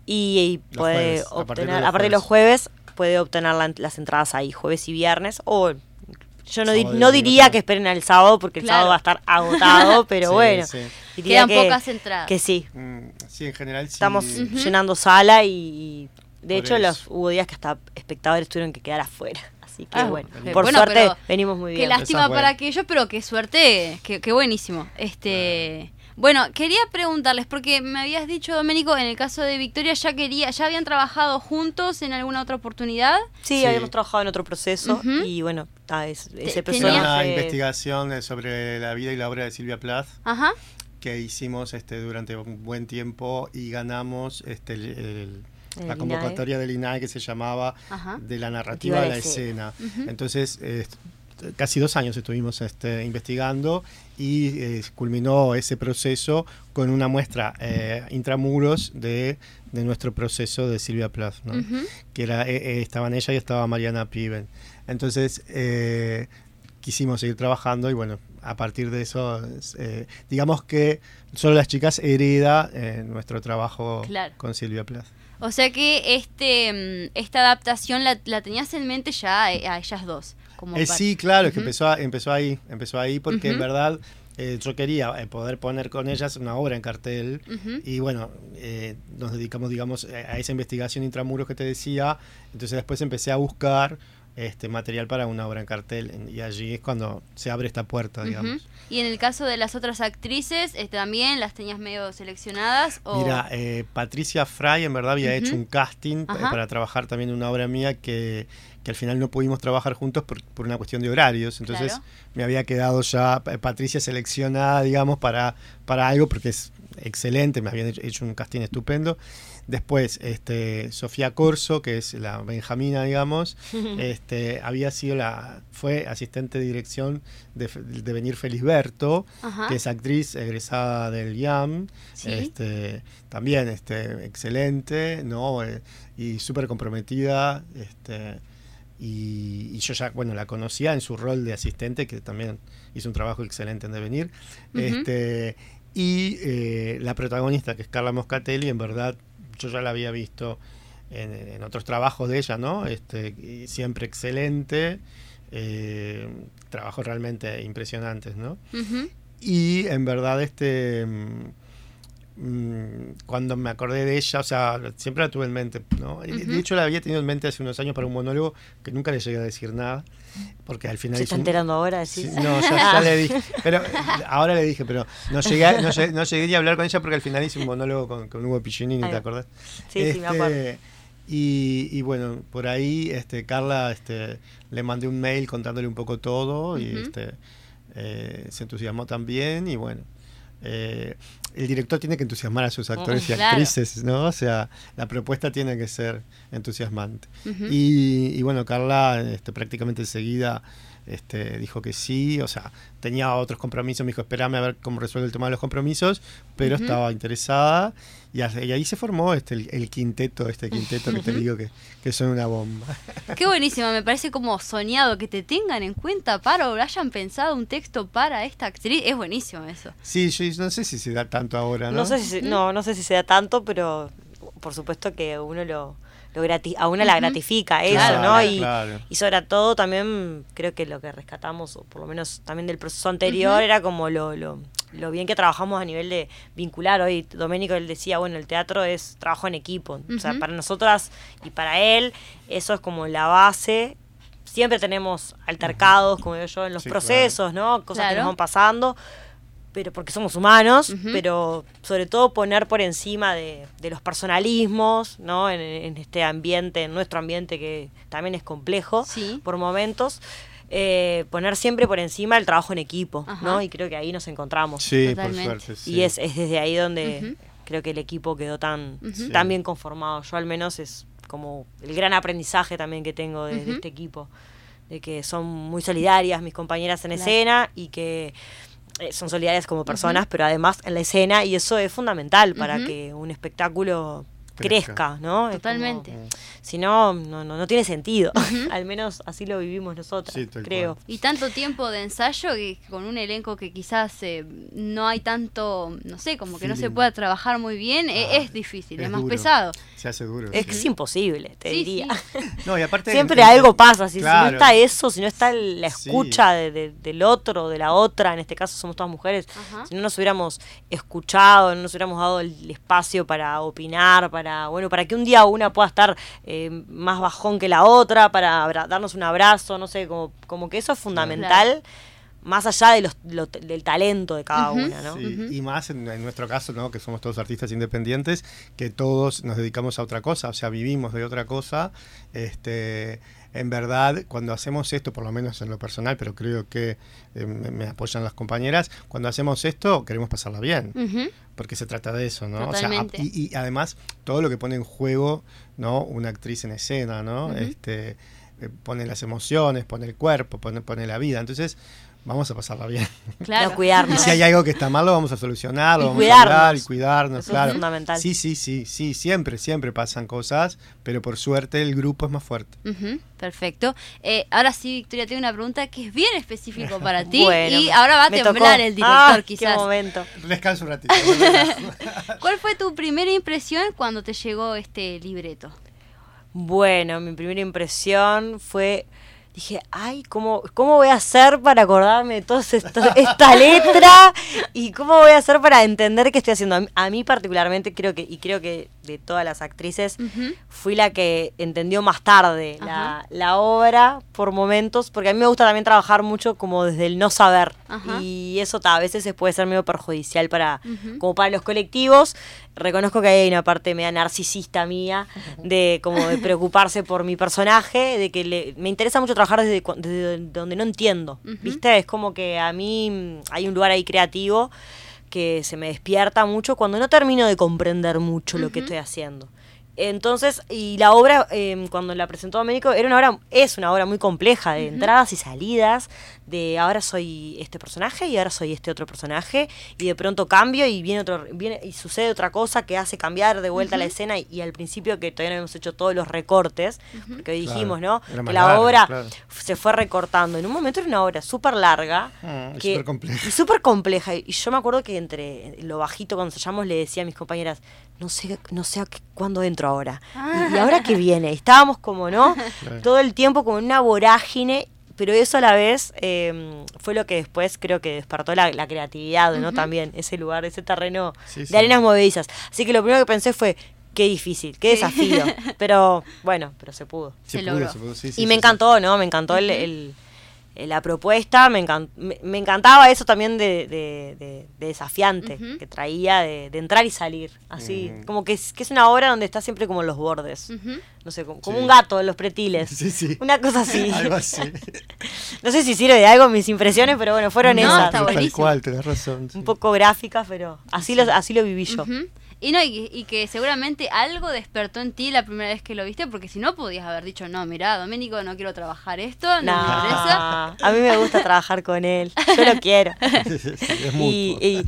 [SPEAKER 4] Y, y
[SPEAKER 3] Los
[SPEAKER 4] puede
[SPEAKER 3] jueves, a partir
[SPEAKER 4] obtener,
[SPEAKER 3] de los
[SPEAKER 4] a partir de los jueves, puede obtener la- las entradas ahí, jueves y viernes, o yo no, di-
[SPEAKER 3] Sábado y
[SPEAKER 4] no
[SPEAKER 3] domingo
[SPEAKER 4] diría
[SPEAKER 3] también.
[SPEAKER 4] que esperen al sábado, porque el
[SPEAKER 2] Claro.
[SPEAKER 4] sábado va a estar agotado, pero
[SPEAKER 3] Sí,
[SPEAKER 4] bueno,
[SPEAKER 3] sí.
[SPEAKER 4] diría
[SPEAKER 2] Quedan
[SPEAKER 4] que,
[SPEAKER 2] pocas entradas.
[SPEAKER 4] que sí,
[SPEAKER 3] Mm, sí, en general sí.
[SPEAKER 4] estamos
[SPEAKER 2] Ujú.
[SPEAKER 4] llenando sala y, y de
[SPEAKER 3] Por
[SPEAKER 4] hecho
[SPEAKER 3] eso.
[SPEAKER 4] los, hubo días que hasta espectadores tuvieron que quedar afuera, así que
[SPEAKER 2] Ah,
[SPEAKER 4] bueno,
[SPEAKER 3] bueno.
[SPEAKER 4] por
[SPEAKER 2] Bueno,
[SPEAKER 4] suerte
[SPEAKER 2] pero
[SPEAKER 4] venimos muy
[SPEAKER 2] Qué
[SPEAKER 4] bien.
[SPEAKER 2] lástima
[SPEAKER 3] Esa es buena.
[SPEAKER 2] para aquellos, pero qué suerte, qué, qué buenísimo. Este, bueno, quería preguntarles, porque me habías dicho, Domenico, en el caso de Victoria ya quería, ya habían trabajado juntos en alguna otra oportunidad.
[SPEAKER 4] Sí,
[SPEAKER 3] Sí.
[SPEAKER 4] habíamos trabajado en otro proceso
[SPEAKER 2] Ujú.
[SPEAKER 4] y bueno, ta, es- ese
[SPEAKER 2] tenía-
[SPEAKER 3] Era
[SPEAKER 4] personaje...
[SPEAKER 3] una investigación eh, sobre la vida y la obra de Silvia Plath
[SPEAKER 2] Ajá.
[SPEAKER 3] que hicimos este durante un buen tiempo y ganamos este el- el-
[SPEAKER 4] El
[SPEAKER 3] la
[SPEAKER 4] I N A E.
[SPEAKER 3] convocatoria del I N A E que se llamaba
[SPEAKER 2] Ajá.
[SPEAKER 3] de la narrativa de la escena.
[SPEAKER 2] Ujú.
[SPEAKER 3] Entonces, eh, casi dos años estuvimos este, investigando y eh, culminó ese proceso con una muestra eh, intramuros de, de nuestro proceso de Silvia Plath, ¿no?
[SPEAKER 2] Ujú.
[SPEAKER 3] Que era, eh, eh, estaban ella y estaba Mariana Piven. Entonces, eh, quisimos seguir trabajando y bueno, a partir de eso, eh, digamos que Solo las chicas hereda eh, nuestro trabajo
[SPEAKER 2] Claro.
[SPEAKER 3] con Silvia Plath.
[SPEAKER 2] O sea que este, mm, esta adaptación la, la tenías en mente ya eh, a ellas dos. Como
[SPEAKER 3] Eh,
[SPEAKER 2] par-
[SPEAKER 3] sí, claro, es que
[SPEAKER 2] Ujú.
[SPEAKER 3] empezó, a- empezó ahí, empezó ahí porque en
[SPEAKER 2] Ujú.
[SPEAKER 3] verdad eh, yo quería eh, poder poner con ellas una obra en cartel
[SPEAKER 2] Ujú.
[SPEAKER 3] y bueno, eh, nos dedicamos, digamos, a a esa investigación intramuros que te decía, entonces después empecé a buscar este material para una obra en cartel en- y allí es cuando se abre esta puerta, digamos.
[SPEAKER 2] Ujú. Y en el caso de las otras actrices, este, ¿también las tenías medio seleccionadas? O...
[SPEAKER 3] Mira, eh, Patricia Fray en verdad había
[SPEAKER 2] Ujú.
[SPEAKER 3] hecho un casting eh,
[SPEAKER 2] Ajá.
[SPEAKER 3] para trabajar también en una obra mía que, que al final no pudimos trabajar juntos por, por una cuestión de horarios. Entonces
[SPEAKER 2] Claro.
[SPEAKER 3] me había quedado ya eh, Patricia seleccionada, digamos, para, para algo porque es excelente, me habían hecho, hecho un casting estupendo. Después, este, Sofía Corso, que es la Benjamina, digamos, este, había sido la, fue asistente de dirección de, de Venir Felisberto,
[SPEAKER 2] Ajá.
[SPEAKER 3] que es actriz egresada del I A M,
[SPEAKER 2] Sí.
[SPEAKER 3] este, también este, excelente, ¿no? Eh, y súper comprometida, este, y, y yo ya, bueno, la conocía en su rol de asistente, que también hizo un trabajo excelente en Devenir,
[SPEAKER 2] Ujú.
[SPEAKER 3] este, y eh, la protagonista, que es Carla Moscatelli, en verdad, yo ya la había visto en, en otros trabajos de ella, ¿no? Este, y siempre excelente, eh, trabajos realmente impresionantes, ¿no?
[SPEAKER 2] Ujú.
[SPEAKER 3] Y en verdad, este mm, mm, cuando me acordé de ella, o sea, siempre la tuve en mente, ¿no? Y de-
[SPEAKER 2] Ujú.
[SPEAKER 3] De hecho, la había tenido en mente hace unos años para un monólogo que nunca le llegué a decir nada, porque al final
[SPEAKER 4] ¿Se
[SPEAKER 3] hizo
[SPEAKER 4] está
[SPEAKER 3] un-
[SPEAKER 4] enterando ahora?
[SPEAKER 3] Sí,
[SPEAKER 4] decís?
[SPEAKER 3] no, ya, ya le dije, pero eh, ahora le dije, pero no llegué, a- no, llegué, no llegué ni a hablar con ella porque al final hice un monólogo con, con Hugo Piccinini,
[SPEAKER 4] Ahí
[SPEAKER 3] ¿te
[SPEAKER 4] va.
[SPEAKER 3] acordás?
[SPEAKER 4] Sí, sí, me acuerdo.
[SPEAKER 3] Y, y bueno, por ahí este Carla este, le mandé un mail contándole un poco todo y
[SPEAKER 2] Ujú.
[SPEAKER 3] este, eh, se entusiasmó también y bueno, eh, el director tiene que entusiasmar a sus actores y
[SPEAKER 2] Claro.
[SPEAKER 3] actrices, ¿no? O sea, la propuesta tiene que ser entusiasmante.
[SPEAKER 2] Ujú.
[SPEAKER 3] Y, y bueno, Carla este, prácticamente enseguida este, dijo que sí, o sea, tenía otros compromisos, me dijo, espérame a ver cómo resuelve el tema de los compromisos, pero
[SPEAKER 2] Ujú.
[SPEAKER 3] estaba interesada y, así- y ahí se formó este, el, el quinteto, este quinteto que te
[SPEAKER 2] Ujú.
[SPEAKER 3] digo que, que son una bomba.
[SPEAKER 2] Qué buenísimo, me parece como soñado que te tengan en cuenta para o hayan pensado un texto para esta actriz. Es buenísimo eso.
[SPEAKER 3] Sí, yo no sé si se da tanto ahora, ¿no?
[SPEAKER 4] No sé si se, no, no sé si se da tanto, pero por supuesto que uno lo, lo grati- a una la
[SPEAKER 2] Ujú.
[SPEAKER 4] gratifica eso,
[SPEAKER 2] Claro,
[SPEAKER 4] ¿no?
[SPEAKER 2] claro,
[SPEAKER 4] Y,
[SPEAKER 3] claro.
[SPEAKER 4] y sobre todo también creo que lo que rescatamos, o por lo menos también del proceso anterior,
[SPEAKER 2] Ujú.
[SPEAKER 4] era como lo, lo, lo bien que trabajamos a nivel de vincular. Hoy Domenico él decía, bueno, el teatro es trabajo en equipo. O sea,
[SPEAKER 2] Ujú.
[SPEAKER 4] para nosotras y para él, eso es como la base. Siempre tenemos altercados, como digo yo, en los
[SPEAKER 3] Sí,
[SPEAKER 4] procesos, ¿no? Cosas que
[SPEAKER 2] Claro.
[SPEAKER 4] nos van pasando. pero porque somos humanos,
[SPEAKER 2] Ujú.
[SPEAKER 4] pero sobre todo poner por encima de, de los personalismos, ¿no? En, en este ambiente, en nuestro ambiente que también es complejo
[SPEAKER 2] Sí.
[SPEAKER 4] por momentos, eh, poner siempre por encima el trabajo en equipo,
[SPEAKER 2] Ajá.
[SPEAKER 4] ¿no? Y creo que ahí nos encontramos.
[SPEAKER 3] Sí,
[SPEAKER 2] Totalmente.
[SPEAKER 3] por suerte. Sí.
[SPEAKER 4] Y es, es desde ahí donde
[SPEAKER 2] Ujú.
[SPEAKER 4] creo que el equipo quedó tan,
[SPEAKER 2] Ujú.
[SPEAKER 4] tan bien conformado. Yo al menos es como el gran aprendizaje también que tengo de, de
[SPEAKER 2] Ujú.
[SPEAKER 4] este equipo, de que son muy solidarias mis compañeras en
[SPEAKER 2] Claro.
[SPEAKER 4] escena y que eh, son solidarias como personas,
[SPEAKER 2] Ujú.
[SPEAKER 4] pero además en la escena, y eso es fundamental para
[SPEAKER 2] Ujú.
[SPEAKER 4] que un espectáculo
[SPEAKER 3] Crezca.
[SPEAKER 4] crezca, ¿no? Es
[SPEAKER 2] Totalmente.
[SPEAKER 4] como- si no, no, no, no tiene sentido. Al menos así lo vivimos nosotras,
[SPEAKER 3] Sí, tal
[SPEAKER 4] creo.
[SPEAKER 3] cual.
[SPEAKER 2] Y tanto tiempo de ensayo que con un elenco que quizás eh, no hay tanto, no sé, como que no se
[SPEAKER 3] Feeling.
[SPEAKER 2] pueda trabajar muy bien, eh,
[SPEAKER 3] Ah,
[SPEAKER 2] es difícil, es,
[SPEAKER 3] es
[SPEAKER 2] más
[SPEAKER 3] duro.
[SPEAKER 2] pesado.
[SPEAKER 3] Se hace duro.
[SPEAKER 4] Es
[SPEAKER 3] sí.
[SPEAKER 4] que es imposible, te
[SPEAKER 2] Sí,
[SPEAKER 4] diría.
[SPEAKER 2] sí.
[SPEAKER 3] No, y aparte
[SPEAKER 4] Siempre
[SPEAKER 3] en- en-
[SPEAKER 4] algo pasa, si, si no
[SPEAKER 3] claro.
[SPEAKER 4] está eso, si no está la
[SPEAKER 3] Sí.
[SPEAKER 4] escucha de- de- del otro, de la otra, en este caso somos todas mujeres,
[SPEAKER 2] Ajá.
[SPEAKER 4] si no nos hubiéramos escuchado, no nos hubiéramos dado el espacio para opinar, para bueno, para que un día una pueda estar eh, más bajón que la otra, para abra- darnos un abrazo, no sé, como, como que eso es fundamental, más allá de los, lo- del talento de cada
[SPEAKER 2] Ujú.
[SPEAKER 4] una, ¿no?
[SPEAKER 3] Sí,
[SPEAKER 2] Ujú.
[SPEAKER 3] y más en, en nuestro caso, ¿no? Que somos todos artistas independientes, que todos nos dedicamos a otra cosa, o sea, vivimos de otra cosa. Este, en verdad, cuando hacemos esto, por lo menos en lo personal, pero creo que eh, me, me apoyan las compañeras, cuando hacemos esto queremos pasarla bien,
[SPEAKER 2] Ujú.
[SPEAKER 3] porque se trata de eso, ¿no?
[SPEAKER 2] Totalmente.
[SPEAKER 3] O sea, a- y, y además todo lo que pone en juego, ¿no? Una actriz en escena, ¿no?
[SPEAKER 2] Ujú.
[SPEAKER 3] Este, eh, pone las emociones, pone el cuerpo, pone, pone la vida. Entonces, vamos a pasarla bien.
[SPEAKER 2] Claro.
[SPEAKER 4] No cuidarnos.
[SPEAKER 3] Y si hay algo que está mal, lo vamos a solucionar, lo
[SPEAKER 4] Y
[SPEAKER 3] vamos
[SPEAKER 4] cuidarnos.
[SPEAKER 3] a hablar y cuidarnos,
[SPEAKER 4] Eso es
[SPEAKER 3] claro.
[SPEAKER 4] fundamental.
[SPEAKER 3] Sí, sí, sí, sí, siempre, siempre pasan cosas, pero por suerte el grupo es más fuerte.
[SPEAKER 2] Ujú, perfecto. Eh, ahora sí, Victoria, tengo una pregunta que es bien específico para ti
[SPEAKER 4] Bueno,
[SPEAKER 2] y ahora va a
[SPEAKER 4] me
[SPEAKER 2] temblar
[SPEAKER 4] tocó.
[SPEAKER 2] el director
[SPEAKER 4] Ah, Qué
[SPEAKER 2] quizás.
[SPEAKER 4] momento.
[SPEAKER 3] Descanso un ratito.
[SPEAKER 2] ¿Cuál fue tu primera impresión cuando te llegó este libreto?
[SPEAKER 4] Bueno, mi primera impresión fue, dije, ay, ¿cómo, cómo voy a hacer para acordarme de toda esta letra? ¿Y cómo voy a hacer para entender qué estoy haciendo? A mí, a mí particularmente creo que, y creo que de todas las actrices,
[SPEAKER 2] Ujú.
[SPEAKER 4] fui la que entendió más tarde la,
[SPEAKER 2] Ajá.
[SPEAKER 4] la obra por momentos, porque a mí me gusta también trabajar mucho como desde el no saber.
[SPEAKER 2] Ajá.
[SPEAKER 4] Y eso ta, a veces se puede ser medio perjudicial para,
[SPEAKER 2] Ujú.
[SPEAKER 4] como para los colectivos. Reconozco que hay una parte media narcisista mía, de como de preocuparse por mi personaje, de que le, me interesa mucho trabajar desde, cu- desde donde no entiendo,
[SPEAKER 2] Ujú.
[SPEAKER 4] ¿viste? Es como que a mí mm, hay un lugar ahí creativo que se me despierta mucho cuando no termino de comprender mucho lo que
[SPEAKER 2] Ujú.
[SPEAKER 4] estoy haciendo. Entonces, y la obra, eh, cuando la presentó Domenico, era una obra, es una obra muy compleja, de
[SPEAKER 2] Ujú.
[SPEAKER 4] entradas y salidas, de ahora soy este personaje y ahora soy este otro personaje, y de pronto cambio y viene otro, viene, y sucede otra cosa que hace cambiar de vuelta la
[SPEAKER 2] Ujú.
[SPEAKER 4] escena, y, y al principio que todavía no habíamos hecho todos los recortes, porque hoy
[SPEAKER 3] Claro,
[SPEAKER 4] dijimos, ¿no?
[SPEAKER 3] era más
[SPEAKER 4] Que la
[SPEAKER 3] larga,
[SPEAKER 4] obra
[SPEAKER 3] claro.
[SPEAKER 4] se fue recortando. En un momento era una obra súper larga.
[SPEAKER 3] Mm, y
[SPEAKER 4] que-
[SPEAKER 3] súper compleja.
[SPEAKER 4] y súper compleja. Y yo me acuerdo que entre lo bajito cuando ensayamos le decía a mis compañeras, no sé, no sé a qué- cuándo entro ahora. Y, y ahora qué viene. Y estábamos como, ¿no?
[SPEAKER 3] Claro.
[SPEAKER 4] Todo el tiempo como en una vorágine. Pero eso a la vez eh, fue lo que después creo que despertó la, la creatividad, ¿no?
[SPEAKER 2] Ujú.
[SPEAKER 4] También, ese lugar, ese terreno
[SPEAKER 3] Sí,
[SPEAKER 4] de
[SPEAKER 3] sí.
[SPEAKER 4] arenas movedizas. Así que lo primero que pensé fue, qué difícil, qué
[SPEAKER 2] Sí.
[SPEAKER 4] desafío. Pero bueno, pero se pudo.
[SPEAKER 2] Se
[SPEAKER 3] Se
[SPEAKER 2] logró.
[SPEAKER 3] pudo, se pudo, sí, sí,
[SPEAKER 4] Y
[SPEAKER 3] sí,
[SPEAKER 4] me
[SPEAKER 3] sí.
[SPEAKER 4] encantó, ¿no? Me encantó el,
[SPEAKER 2] Ujú.
[SPEAKER 4] el- el- la propuesta, me, encan- me, me encantaba eso también de, de- de- de desafiante
[SPEAKER 2] Ujú.
[SPEAKER 4] que traía, de, de entrar y salir, así,
[SPEAKER 3] Ujú.
[SPEAKER 4] como que es, que es una obra donde está siempre como en los bordes,
[SPEAKER 2] Ujú.
[SPEAKER 4] no sé, como, como
[SPEAKER 3] Sí.
[SPEAKER 4] un gato en los pretiles,
[SPEAKER 3] Sí, sí.
[SPEAKER 4] una cosa así.
[SPEAKER 3] Algo así.
[SPEAKER 4] No sé si sirve de algo mis impresiones, pero bueno, fueron
[SPEAKER 2] No,
[SPEAKER 4] esas,
[SPEAKER 2] está
[SPEAKER 3] pero tal
[SPEAKER 2] buenísimo.
[SPEAKER 3] cual, tenés razón. sí.
[SPEAKER 4] un poco gráficas, pero así lo, así lo viví yo.
[SPEAKER 2] Ujú. Y no, y, y que seguramente algo despertó en ti la primera vez que lo viste, porque si no podías haber dicho, no, mirá, Domenico, no quiero trabajar esto, no,
[SPEAKER 4] No,
[SPEAKER 2] me interesa.
[SPEAKER 4] a mí me gusta trabajar con él, yo lo quiero.
[SPEAKER 3] Sí, sí, sí, es
[SPEAKER 4] y,
[SPEAKER 3] mutuo.
[SPEAKER 4] y,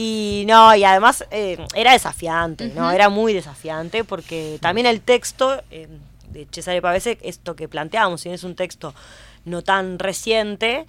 [SPEAKER 4] y no, y además eh, era desafiante, ¿no?
[SPEAKER 2] Ujú.
[SPEAKER 4] Era muy desafiante porque también el texto eh, de Cesare Pavese, esto que planteábamos, si bien es un texto no tan reciente,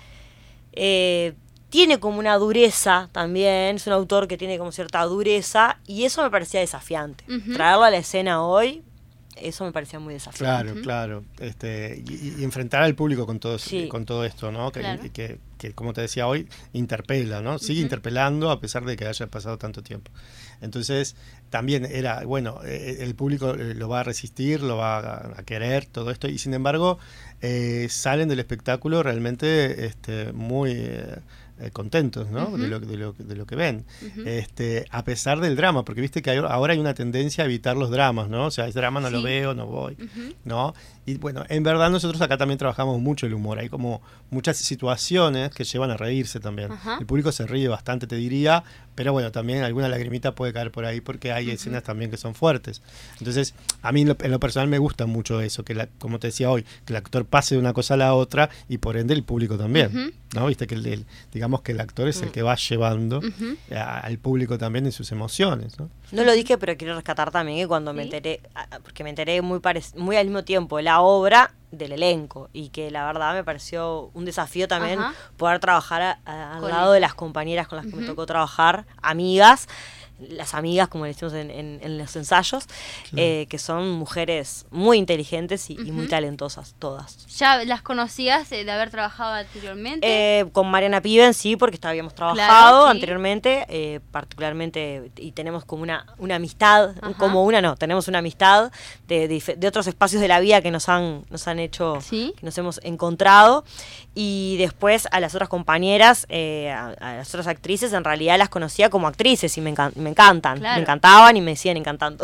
[SPEAKER 4] eh, tiene como una dureza también, es un autor que tiene como cierta dureza, y eso me parecía desafiante.
[SPEAKER 2] Ujú.
[SPEAKER 4] Traerlo a la escena hoy, eso me parecía muy desafiante.
[SPEAKER 3] Claro, claro. Este, y, y enfrentar al público con todo,
[SPEAKER 4] Sí.
[SPEAKER 3] con todo esto, ¿no? Que,
[SPEAKER 2] Claro.
[SPEAKER 3] que, que, como te decía hoy, interpela, ¿no? Sigue
[SPEAKER 2] Ujú.
[SPEAKER 3] interpelando a pesar de que haya pasado tanto tiempo. Entonces, también era, bueno, eh, el público eh, lo va a resistir, lo va a, a querer, todo esto, y sin embargo, eh, salen del espectáculo realmente este, muy... eh, eh, contentos, ¿no?
[SPEAKER 2] Uh-huh.
[SPEAKER 3] de, lo, de, lo, de lo que ven,
[SPEAKER 2] Uh-huh.
[SPEAKER 3] este, a pesar del drama, porque viste que hay, ahora hay una tendencia a evitar los dramas, ¿no? O sea, el drama no
[SPEAKER 2] Sí.
[SPEAKER 3] lo veo, no voy,
[SPEAKER 2] Uh-huh.
[SPEAKER 3] ¿no? Y bueno, en verdad nosotros acá también trabajamos mucho el humor, hay como muchas situaciones que llevan a reírse también.
[SPEAKER 2] Ajá.
[SPEAKER 3] El público se ríe bastante, te diría, pero bueno, también alguna lagrimita puede caer por ahí porque hay
[SPEAKER 2] Uh-huh.
[SPEAKER 3] escenas también que son fuertes. Entonces, a mí en lo, en lo personal me gusta mucho eso, que la, como te decía hoy, que el actor pase de una cosa a la otra y por ende el público también,
[SPEAKER 2] Uh-huh.
[SPEAKER 3] ¿no? Viste que el, el- digamos que el actor es el
[SPEAKER 4] Mm.
[SPEAKER 3] que va llevando
[SPEAKER 2] Uh-huh.
[SPEAKER 3] a- al público también en sus emociones, ¿no?
[SPEAKER 4] No lo dije, pero quiero rescatar también que cuando me
[SPEAKER 2] Sí.
[SPEAKER 4] enteré, ah, porque me enteré muy parec- muy al mismo tiempo la obra del elenco y que la verdad me pareció un desafío también
[SPEAKER 2] Ajá.
[SPEAKER 4] poder trabajar a- a- al
[SPEAKER 2] Con
[SPEAKER 4] lado de
[SPEAKER 2] ellas.
[SPEAKER 4] las compañeras con las que me
[SPEAKER 2] Ujú.
[SPEAKER 4] tocó trabajar, amigas, las amigas como le decimos en, en- en los ensayos, eh, que son mujeres muy inteligentes y, y muy
[SPEAKER 2] Ujú.
[SPEAKER 4] talentosas, todas.
[SPEAKER 2] ¿Ya las conocías eh, de haber trabajado anteriormente?
[SPEAKER 4] Eh, con Mariana Piven sí, porque habíamos trabajado
[SPEAKER 2] Claro, sí.
[SPEAKER 4] anteriormente, eh, particularmente, y tenemos como una, una amistad,
[SPEAKER 2] Ajá.
[SPEAKER 4] como una no, tenemos una amistad de, de, dif- de otros espacios de la vida que nos han, nos han hecho,
[SPEAKER 2] Sí.
[SPEAKER 4] que nos hemos encontrado, y después a las otras compañeras, eh, a, a las otras actrices, en realidad las conocía como actrices y me, encan- me encantan,
[SPEAKER 2] Claro.
[SPEAKER 4] me encantaban y me siguen encantando.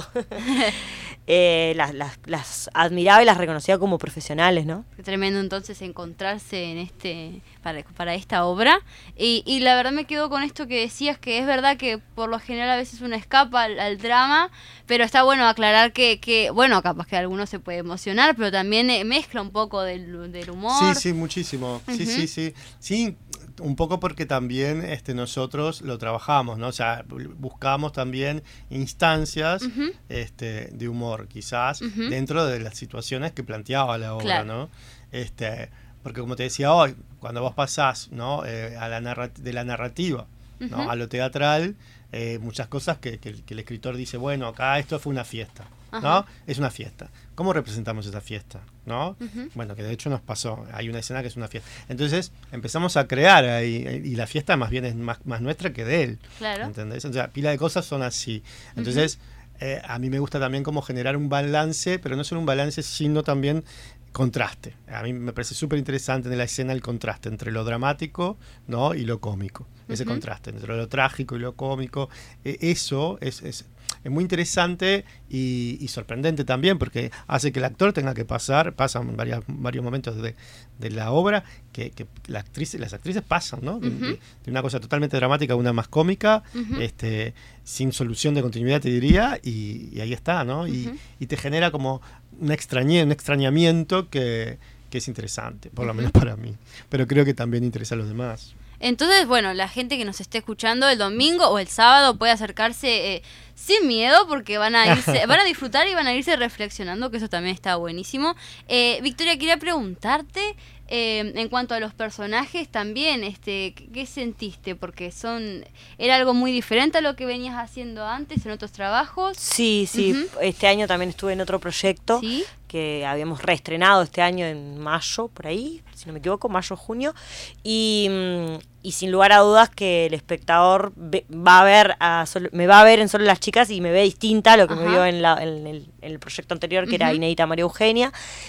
[SPEAKER 4] Eh, las, las, las admiraba y las reconocía como profesionales, ¿no?
[SPEAKER 2] Qué tremendo entonces encontrarse en este para, para esta obra. Y, y la verdad me quedo con esto que decías, que es verdad que por lo general a veces uno escapa al, al drama, pero está bueno aclarar que, que, bueno, capaz que alguno se puede emocionar, pero también eh, mezcla un poco del, del humor.
[SPEAKER 3] Sí, sí, muchísimo. Sí,
[SPEAKER 2] Ujú.
[SPEAKER 3] sí, sí. Sí, un poco porque también este, nosotros lo trabajamos, ¿no? O sea, bu- buscamos también instancias
[SPEAKER 2] Ujú.
[SPEAKER 3] este, de humor, quizás,
[SPEAKER 2] Ujú.
[SPEAKER 3] dentro de las situaciones que planteaba la obra,
[SPEAKER 2] Claro.
[SPEAKER 3] ¿no? Este, porque como te decía hoy, cuando vos pasás, ¿no? Eh, a la narra- de la narrativa, ¿no?
[SPEAKER 2] Ujú.
[SPEAKER 3] A lo teatral, eh, muchas cosas que, que el- que el escritor dice, bueno, acá esto fue una fiesta, ¿no?
[SPEAKER 2] Ajá.
[SPEAKER 3] Es una fiesta. ¿Cómo representamos esa fiesta? ¿No?
[SPEAKER 2] Ujú.
[SPEAKER 3] Bueno, que de hecho nos pasó. Hay una escena que es una fiesta. Entonces empezamos a crear ahí. Y la fiesta más bien es más, más nuestra que de él.
[SPEAKER 2] Claro.
[SPEAKER 3] ¿Entendés? O sea, pila de cosas son así. Entonces, eh, a mí me gusta también como generar un balance, pero no solo un balance, sino también contraste. A mí me parece súper interesante en la escena el contraste entre lo dramático, ¿no? Y lo cómico. Ese
[SPEAKER 2] Ujú.
[SPEAKER 3] contraste entre lo trágico y lo cómico. Eh, eso es, es, es muy interesante y, y sorprendente también, porque hace que el actor tenga que pasar, pasan varias, varios momentos de, de la obra, que, que la actriz, las actrices pasan, ¿no? De,
[SPEAKER 2] Ujú.
[SPEAKER 3] de- de una cosa totalmente dramática a una más cómica,
[SPEAKER 2] Ujú.
[SPEAKER 3] este, sin solución de continuidad, te diría, y, y ahí está, ¿no? Y,
[SPEAKER 2] Ujú.
[SPEAKER 3] y te genera como un, extrañe, un extrañamiento que, que es interesante, por lo
[SPEAKER 2] Ujú.
[SPEAKER 3] menos para mí. Pero creo que también interesa a los demás.
[SPEAKER 2] Entonces, bueno, la gente que nos esté escuchando el domingo o el sábado puede acercarse eh, sin miedo porque van a irse, van a disfrutar y van a irse reflexionando, que eso también está buenísimo. Eh, Victoria, quería preguntarte eh, en cuanto a los personajes también, este, ¿qué, qué sentiste? Porque son, era algo muy diferente a lo que venías haciendo antes en otros trabajos.
[SPEAKER 4] Sí, sí,
[SPEAKER 2] Ujú.
[SPEAKER 4] este año también estuve en otro proyecto
[SPEAKER 2] Sí.
[SPEAKER 4] que habíamos reestrenado este año en mayo, por ahí, si no me equivoco, mayo, junio, y, mm, y sin lugar a dudas que el espectador ve- va a ver a solo- me va a ver en Solo las Chicas y me ve distinta a lo que me
[SPEAKER 2] Ajá.
[SPEAKER 4] vio en, la- en el, en el proyecto anterior, que era
[SPEAKER 2] Ujú.
[SPEAKER 4] Inédita María Eugenia,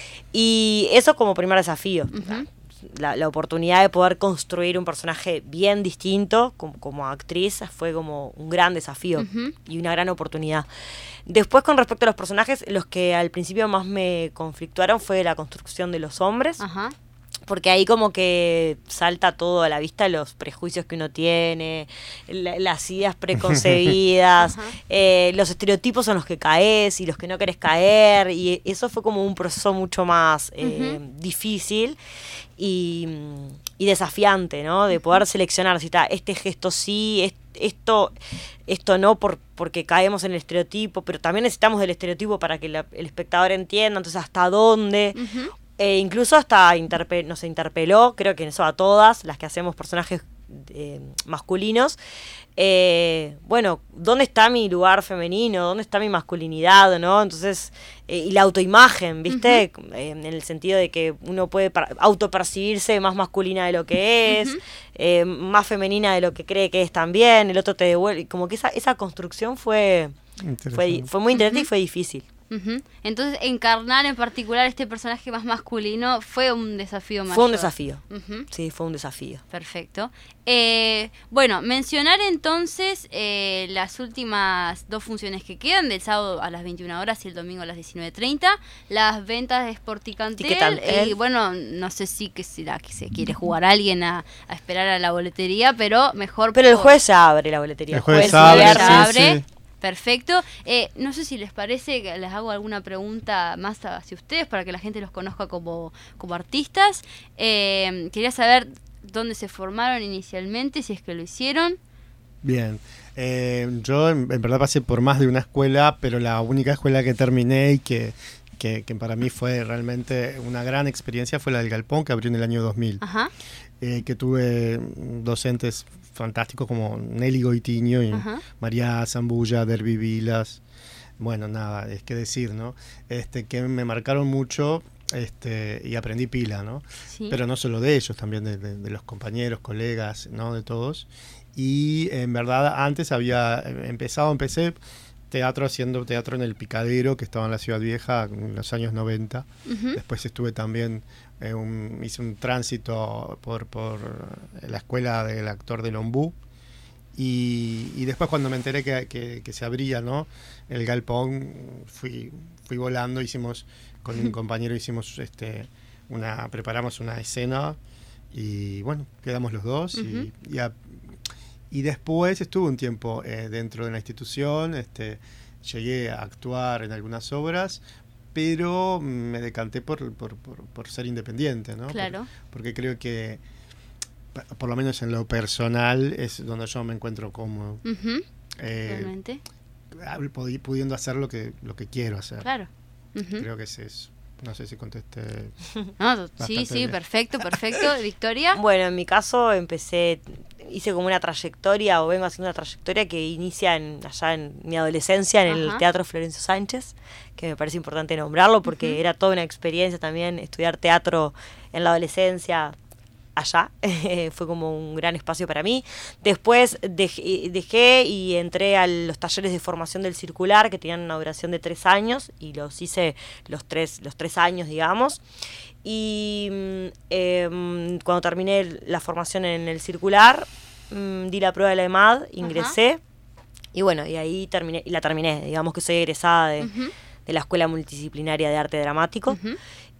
[SPEAKER 4] y eso como primer desafío.
[SPEAKER 2] Ujú.
[SPEAKER 4] La, la oportunidad de poder construir un personaje bien distinto como, como actriz fue como un gran desafío
[SPEAKER 2] Ujú.
[SPEAKER 4] y una gran oportunidad. Después, con respecto a los personajes, los que al principio más me conflictuaron fue la construcción de los hombres,
[SPEAKER 2] Ajá.
[SPEAKER 4] porque ahí como que salta todo a la vista, los prejuicios que uno tiene, la- las ideas preconcebidas,
[SPEAKER 2] Ajá.
[SPEAKER 4] eh, los estereotipos en los que caes y los que no querés caer, y eso fue como un proceso mucho más eh,
[SPEAKER 2] Ujú.
[SPEAKER 4] difícil y, y desafiante, ¿no? De poder seleccionar si está este gesto sí, es- esto esto no por porque caemos en el estereotipo, pero también necesitamos del estereotipo para que la- el espectador entienda, entonces hasta dónde.
[SPEAKER 2] Ujú.
[SPEAKER 4] Eh, incluso hasta interpe- nos interpeló, creo que eso a todas, las que hacemos personajes eh, masculinos. Eh, bueno, ¿dónde está mi lugar femenino? ¿Dónde está mi masculinidad? ¿No? Entonces, eh, y la autoimagen, ¿viste? Eh, en el sentido de que uno puede par- autopercibirse más masculina de lo que es,
[SPEAKER 2] Ujú.
[SPEAKER 4] eh, más femenina de lo que cree que es también, el otro te devuelve. Como que esa, esa construcción fue, fue,
[SPEAKER 3] Interesante.
[SPEAKER 4] fue muy interesante
[SPEAKER 2] Ujú.
[SPEAKER 4] y fue difícil.
[SPEAKER 2] Uh-huh. Entonces, encarnar en particular este personaje más masculino fue un desafío mayor.
[SPEAKER 4] Fue un desafío.
[SPEAKER 2] Uh-huh.
[SPEAKER 4] Sí, fue un desafío.
[SPEAKER 2] Perfecto. Eh, bueno, mencionar entonces eh, las últimas dos funciones que quedan, del sábado a las veintiuna horas y el domingo a las diecinueve treinta. Las ventas de Sporticantel.
[SPEAKER 4] Tiquetantel.
[SPEAKER 2] Y bueno, no sé si que si la que se quiere jugar a alguien a, a esperar a la boletería, pero mejor.
[SPEAKER 4] Pero el
[SPEAKER 2] por-
[SPEAKER 4] jueves se abre la boletería.
[SPEAKER 3] El jueves
[SPEAKER 2] se
[SPEAKER 3] abre,
[SPEAKER 2] abre,
[SPEAKER 3] sí,
[SPEAKER 2] abre.
[SPEAKER 3] sí.
[SPEAKER 2] Perfecto. Eh, no sé si les parece que les hago alguna pregunta más hacia ustedes para que la gente los conozca como, como artistas. Eh, quería saber dónde se formaron inicialmente, si es que lo hicieron.
[SPEAKER 3] Bien, eh, yo en, en verdad pasé por más de una escuela, pero la única escuela que terminé y que, que, que para mí fue realmente una gran experiencia fue la del Galpón, que abrió en el año dos mil.
[SPEAKER 2] Ajá.
[SPEAKER 3] Eh, que tuve docentes fantásticos como Nelly Goitiño y
[SPEAKER 2] Ajá.
[SPEAKER 3] María Zambulla, Derby Vilas. Bueno, nada, es que decir, ¿no? Este, que me marcaron mucho este, y aprendí pila, ¿no?
[SPEAKER 2] Sí.
[SPEAKER 3] Pero no solo de ellos, también de, de, de los compañeros, colegas, ¿no? De todos. Y en verdad antes había empezado, empecé teatro haciendo teatro en el Picadero, que estaba en la Ciudad Vieja en los años noventa.
[SPEAKER 2] Ujú.
[SPEAKER 3] Después estuve también, eh, un, hice un tránsito por, por la escuela del actor del Ombú. Y, y después cuando me enteré que, que, que se abría, ¿no? El Galpón, fui, fui volando, hicimos, con un compañero hicimos este una, preparamos una escena y bueno, quedamos los dos.
[SPEAKER 2] Ujú.
[SPEAKER 3] y, y, a- y después estuve un tiempo eh, dentro de la institución, este, llegué a actuar en algunas obras, pero me decanté por, por, por, por ser independiente, ¿no?
[SPEAKER 2] Claro.
[SPEAKER 3] Por- porque creo que, pa- por lo menos en lo personal, es donde yo me encuentro cómodo.
[SPEAKER 2] Ujú.
[SPEAKER 3] Eh,
[SPEAKER 2] Realmente.
[SPEAKER 3] pudi- pudiendo hacer lo que, lo que quiero hacer.
[SPEAKER 2] Claro. Ujú.
[SPEAKER 3] Creo que ese es. No sé si contesté.
[SPEAKER 2] No, sí,
[SPEAKER 3] Bastante
[SPEAKER 2] sí,
[SPEAKER 3] bien.
[SPEAKER 2] perfecto, perfecto. Victoria.
[SPEAKER 4] Bueno, en mi caso empecé, hice como una trayectoria, o vengo haciendo una trayectoria que inicia en, allá en mi adolescencia en el
[SPEAKER 2] Ajá.
[SPEAKER 4] Teatro Florencio Sánchez, que me parece importante nombrarlo porque
[SPEAKER 2] Ujú.
[SPEAKER 4] era toda una experiencia también estudiar teatro en la adolescencia allá. Fue como un gran espacio para mí. Después dejé, dejé y entré a los talleres de formación del circular, que tenían una duración de tres años, y los hice los tres, los tres años, digamos. Y mm, eh, cuando terminé la formación en el circular, mm, di la prueba de la E M A D, ingresé, y bueno, y ahí terminé, y la terminé. Digamos que soy egresada de,
[SPEAKER 2] Ujú.
[SPEAKER 4] de la Escuela Multidisciplinaria de Arte Dramático.
[SPEAKER 2] Ujú.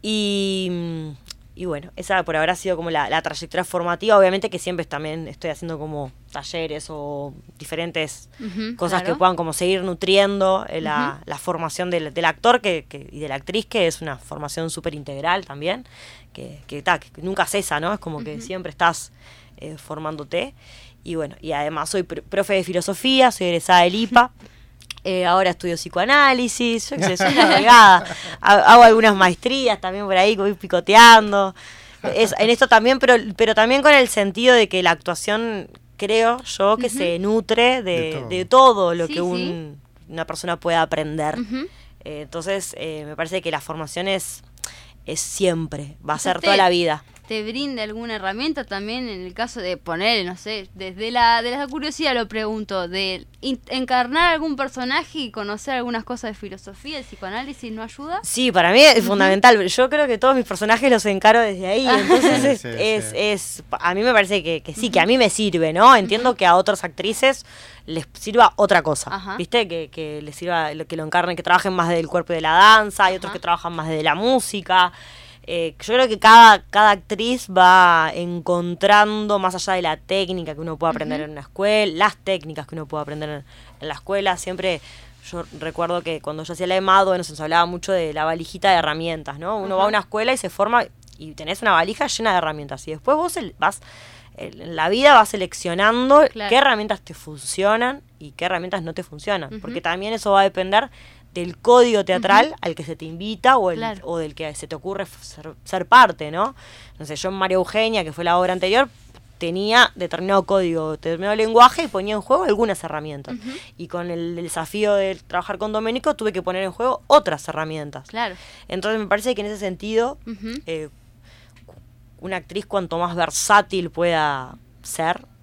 [SPEAKER 4] Y, mm, y bueno, esa por ahora ha sido como la, la trayectoria formativa. Obviamente que siempre también estoy haciendo como talleres o diferentes
[SPEAKER 2] Ujú,
[SPEAKER 4] cosas
[SPEAKER 2] claro.
[SPEAKER 4] que puedan como seguir nutriendo eh, la,
[SPEAKER 2] Ujú.
[SPEAKER 4] la formación del, del actor que, que, y de la actriz, que es una formación súper integral también, que, que, ta, que nunca cesa, ¿no? Es como que
[SPEAKER 2] Ujú.
[SPEAKER 4] siempre estás eh, formándote. Y bueno, y además soy pr- profe de filosofía, soy egresada del I P A. Eh, ahora estudio psicoanálisis, yo qué sé, soy una delgada. Ha- Hago algunas maestrías también por ahí, voy picoteando. Es, en esto también, pero, pero también con el sentido de que la actuación, creo yo, que
[SPEAKER 2] Ujú.
[SPEAKER 4] se nutre de,
[SPEAKER 3] De todo.
[SPEAKER 4] de todo lo
[SPEAKER 2] Sí,
[SPEAKER 4] que un- una persona pueda aprender.
[SPEAKER 2] Ujú.
[SPEAKER 4] Eh, entonces, eh, me parece que la formación es, es siempre, va a
[SPEAKER 2] O sea,
[SPEAKER 4] ser
[SPEAKER 2] te-
[SPEAKER 4] toda la vida.
[SPEAKER 2] ¿Te brinda alguna herramienta también en el caso de poner, no sé, desde la, de la curiosidad lo pregunto, de in- encarnar algún personaje y conocer algunas cosas de filosofía, el psicoanálisis, no ayuda?
[SPEAKER 4] Sí, para mí es fundamental. Yo creo que todos mis personajes los encaro desde ahí. Entonces
[SPEAKER 3] Sí,
[SPEAKER 4] es,
[SPEAKER 3] sí,
[SPEAKER 4] es,
[SPEAKER 3] sí.
[SPEAKER 4] es- a mí me parece que, que sí, que a mí me sirve, ¿no? Entiendo que a otras actrices les sirva otra cosa,
[SPEAKER 2] Ajá.
[SPEAKER 4] ¿viste? Que, que les sirva, lo- que lo encarnen, que trabajen más del cuerpo y de la danza, hay otros
[SPEAKER 2] Ajá.
[SPEAKER 4] que trabajan más de la música. Eh, yo creo que cada, cada actriz va encontrando, más allá de la técnica que uno puede aprender
[SPEAKER 2] Ujú.
[SPEAKER 4] en una escuela, las técnicas que uno puede aprender en, en la escuela, siempre yo recuerdo que cuando yo hacía la E M A D, bueno, se nos hablaba mucho de la valijita de herramientas, ¿no? Uno
[SPEAKER 2] Ajá.
[SPEAKER 4] va a una escuela y se forma y tenés una valija llena de herramientas y después vos el- vas, el- en la vida vas seleccionando
[SPEAKER 2] Claro.
[SPEAKER 4] qué herramientas te funcionan y qué herramientas no te funcionan,
[SPEAKER 2] Ujú.
[SPEAKER 4] porque también eso va a depender del código teatral
[SPEAKER 2] Ujú.
[SPEAKER 4] al que se te invita o, el,
[SPEAKER 2] Claro.
[SPEAKER 4] o del que se te ocurre f- ser, ser parte, ¿no? No sé, yo en María Eugenia, que fue la obra anterior, tenía determinado código, determinado lenguaje y ponía en juego algunas herramientas.
[SPEAKER 2] Ujú.
[SPEAKER 4] Y con el desafío de trabajar con Domenico tuve que poner en juego otras herramientas.
[SPEAKER 2] Claro.
[SPEAKER 4] Entonces me parece que en ese sentido,
[SPEAKER 2] Ujú.
[SPEAKER 4] eh, una actriz cuanto más versátil pueda ser,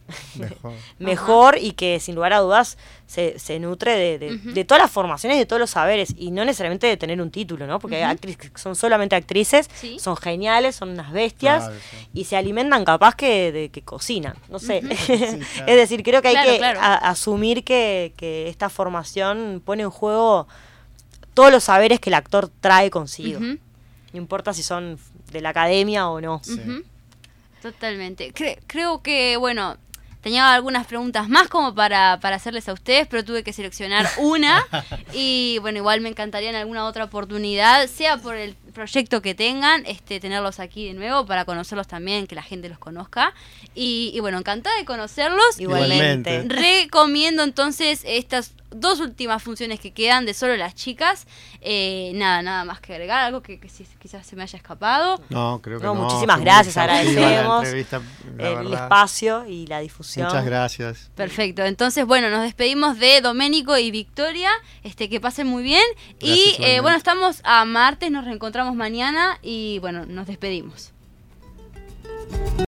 [SPEAKER 3] Mejor.
[SPEAKER 4] mejor y que sin lugar a dudas se, se nutre de, de,
[SPEAKER 2] Ujú.
[SPEAKER 4] de todas las formaciones y de todos los saberes y no necesariamente de tener un título, ¿no? Porque
[SPEAKER 2] Ujú.
[SPEAKER 4] hay actrices que son solamente actrices,
[SPEAKER 2] Sí.
[SPEAKER 4] son geniales, son unas bestias
[SPEAKER 3] Claro, sí.
[SPEAKER 4] y se alimentan capaz que de que cocinan, no sé.
[SPEAKER 2] Ujú.
[SPEAKER 3] Sí, claro.
[SPEAKER 4] Es decir, creo que hay
[SPEAKER 2] Claro,
[SPEAKER 4] que
[SPEAKER 2] claro.
[SPEAKER 4] a- asumir que, que esta formación pone en juego todos los saberes que el actor trae consigo.
[SPEAKER 2] Ujú.
[SPEAKER 4] No importa si son de la academia o no.
[SPEAKER 3] Sí.
[SPEAKER 2] Ujú. Totalmente. Cre- creo que, bueno, tenía algunas preguntas más como para, para hacerles a ustedes, pero tuve que seleccionar una. Y bueno, igual me encantaría en alguna otra oportunidad, sea por el proyecto que tengan, este tenerlos aquí de nuevo para conocerlos también, que la gente los conozca. Y, y bueno, encantada de conocerlos.
[SPEAKER 4] Igualmente.
[SPEAKER 3] Igualmente.
[SPEAKER 2] Recomiendo entonces estas dos últimas funciones que quedan de Solo las Chicas. Eh, nada, nada más que agregar, algo que, que si- quizás se me haya escapado.
[SPEAKER 3] No, creo que
[SPEAKER 4] No,
[SPEAKER 3] no.
[SPEAKER 4] muchísimas
[SPEAKER 3] fue muy
[SPEAKER 4] gracias,
[SPEAKER 3] exhaustiva la
[SPEAKER 4] agradecemos
[SPEAKER 3] entrevista, la
[SPEAKER 4] El
[SPEAKER 3] verdad.
[SPEAKER 4] espacio y la difusión.
[SPEAKER 3] Muchas gracias.
[SPEAKER 2] Perfecto, entonces bueno, nos despedimos de Doménico y Victoria, este que pasen muy bien y
[SPEAKER 3] Gracias,
[SPEAKER 2] eh,
[SPEAKER 3] igualmente.
[SPEAKER 2] bueno, estamos a martes, nos reencontramos mañana y bueno, nos despedimos.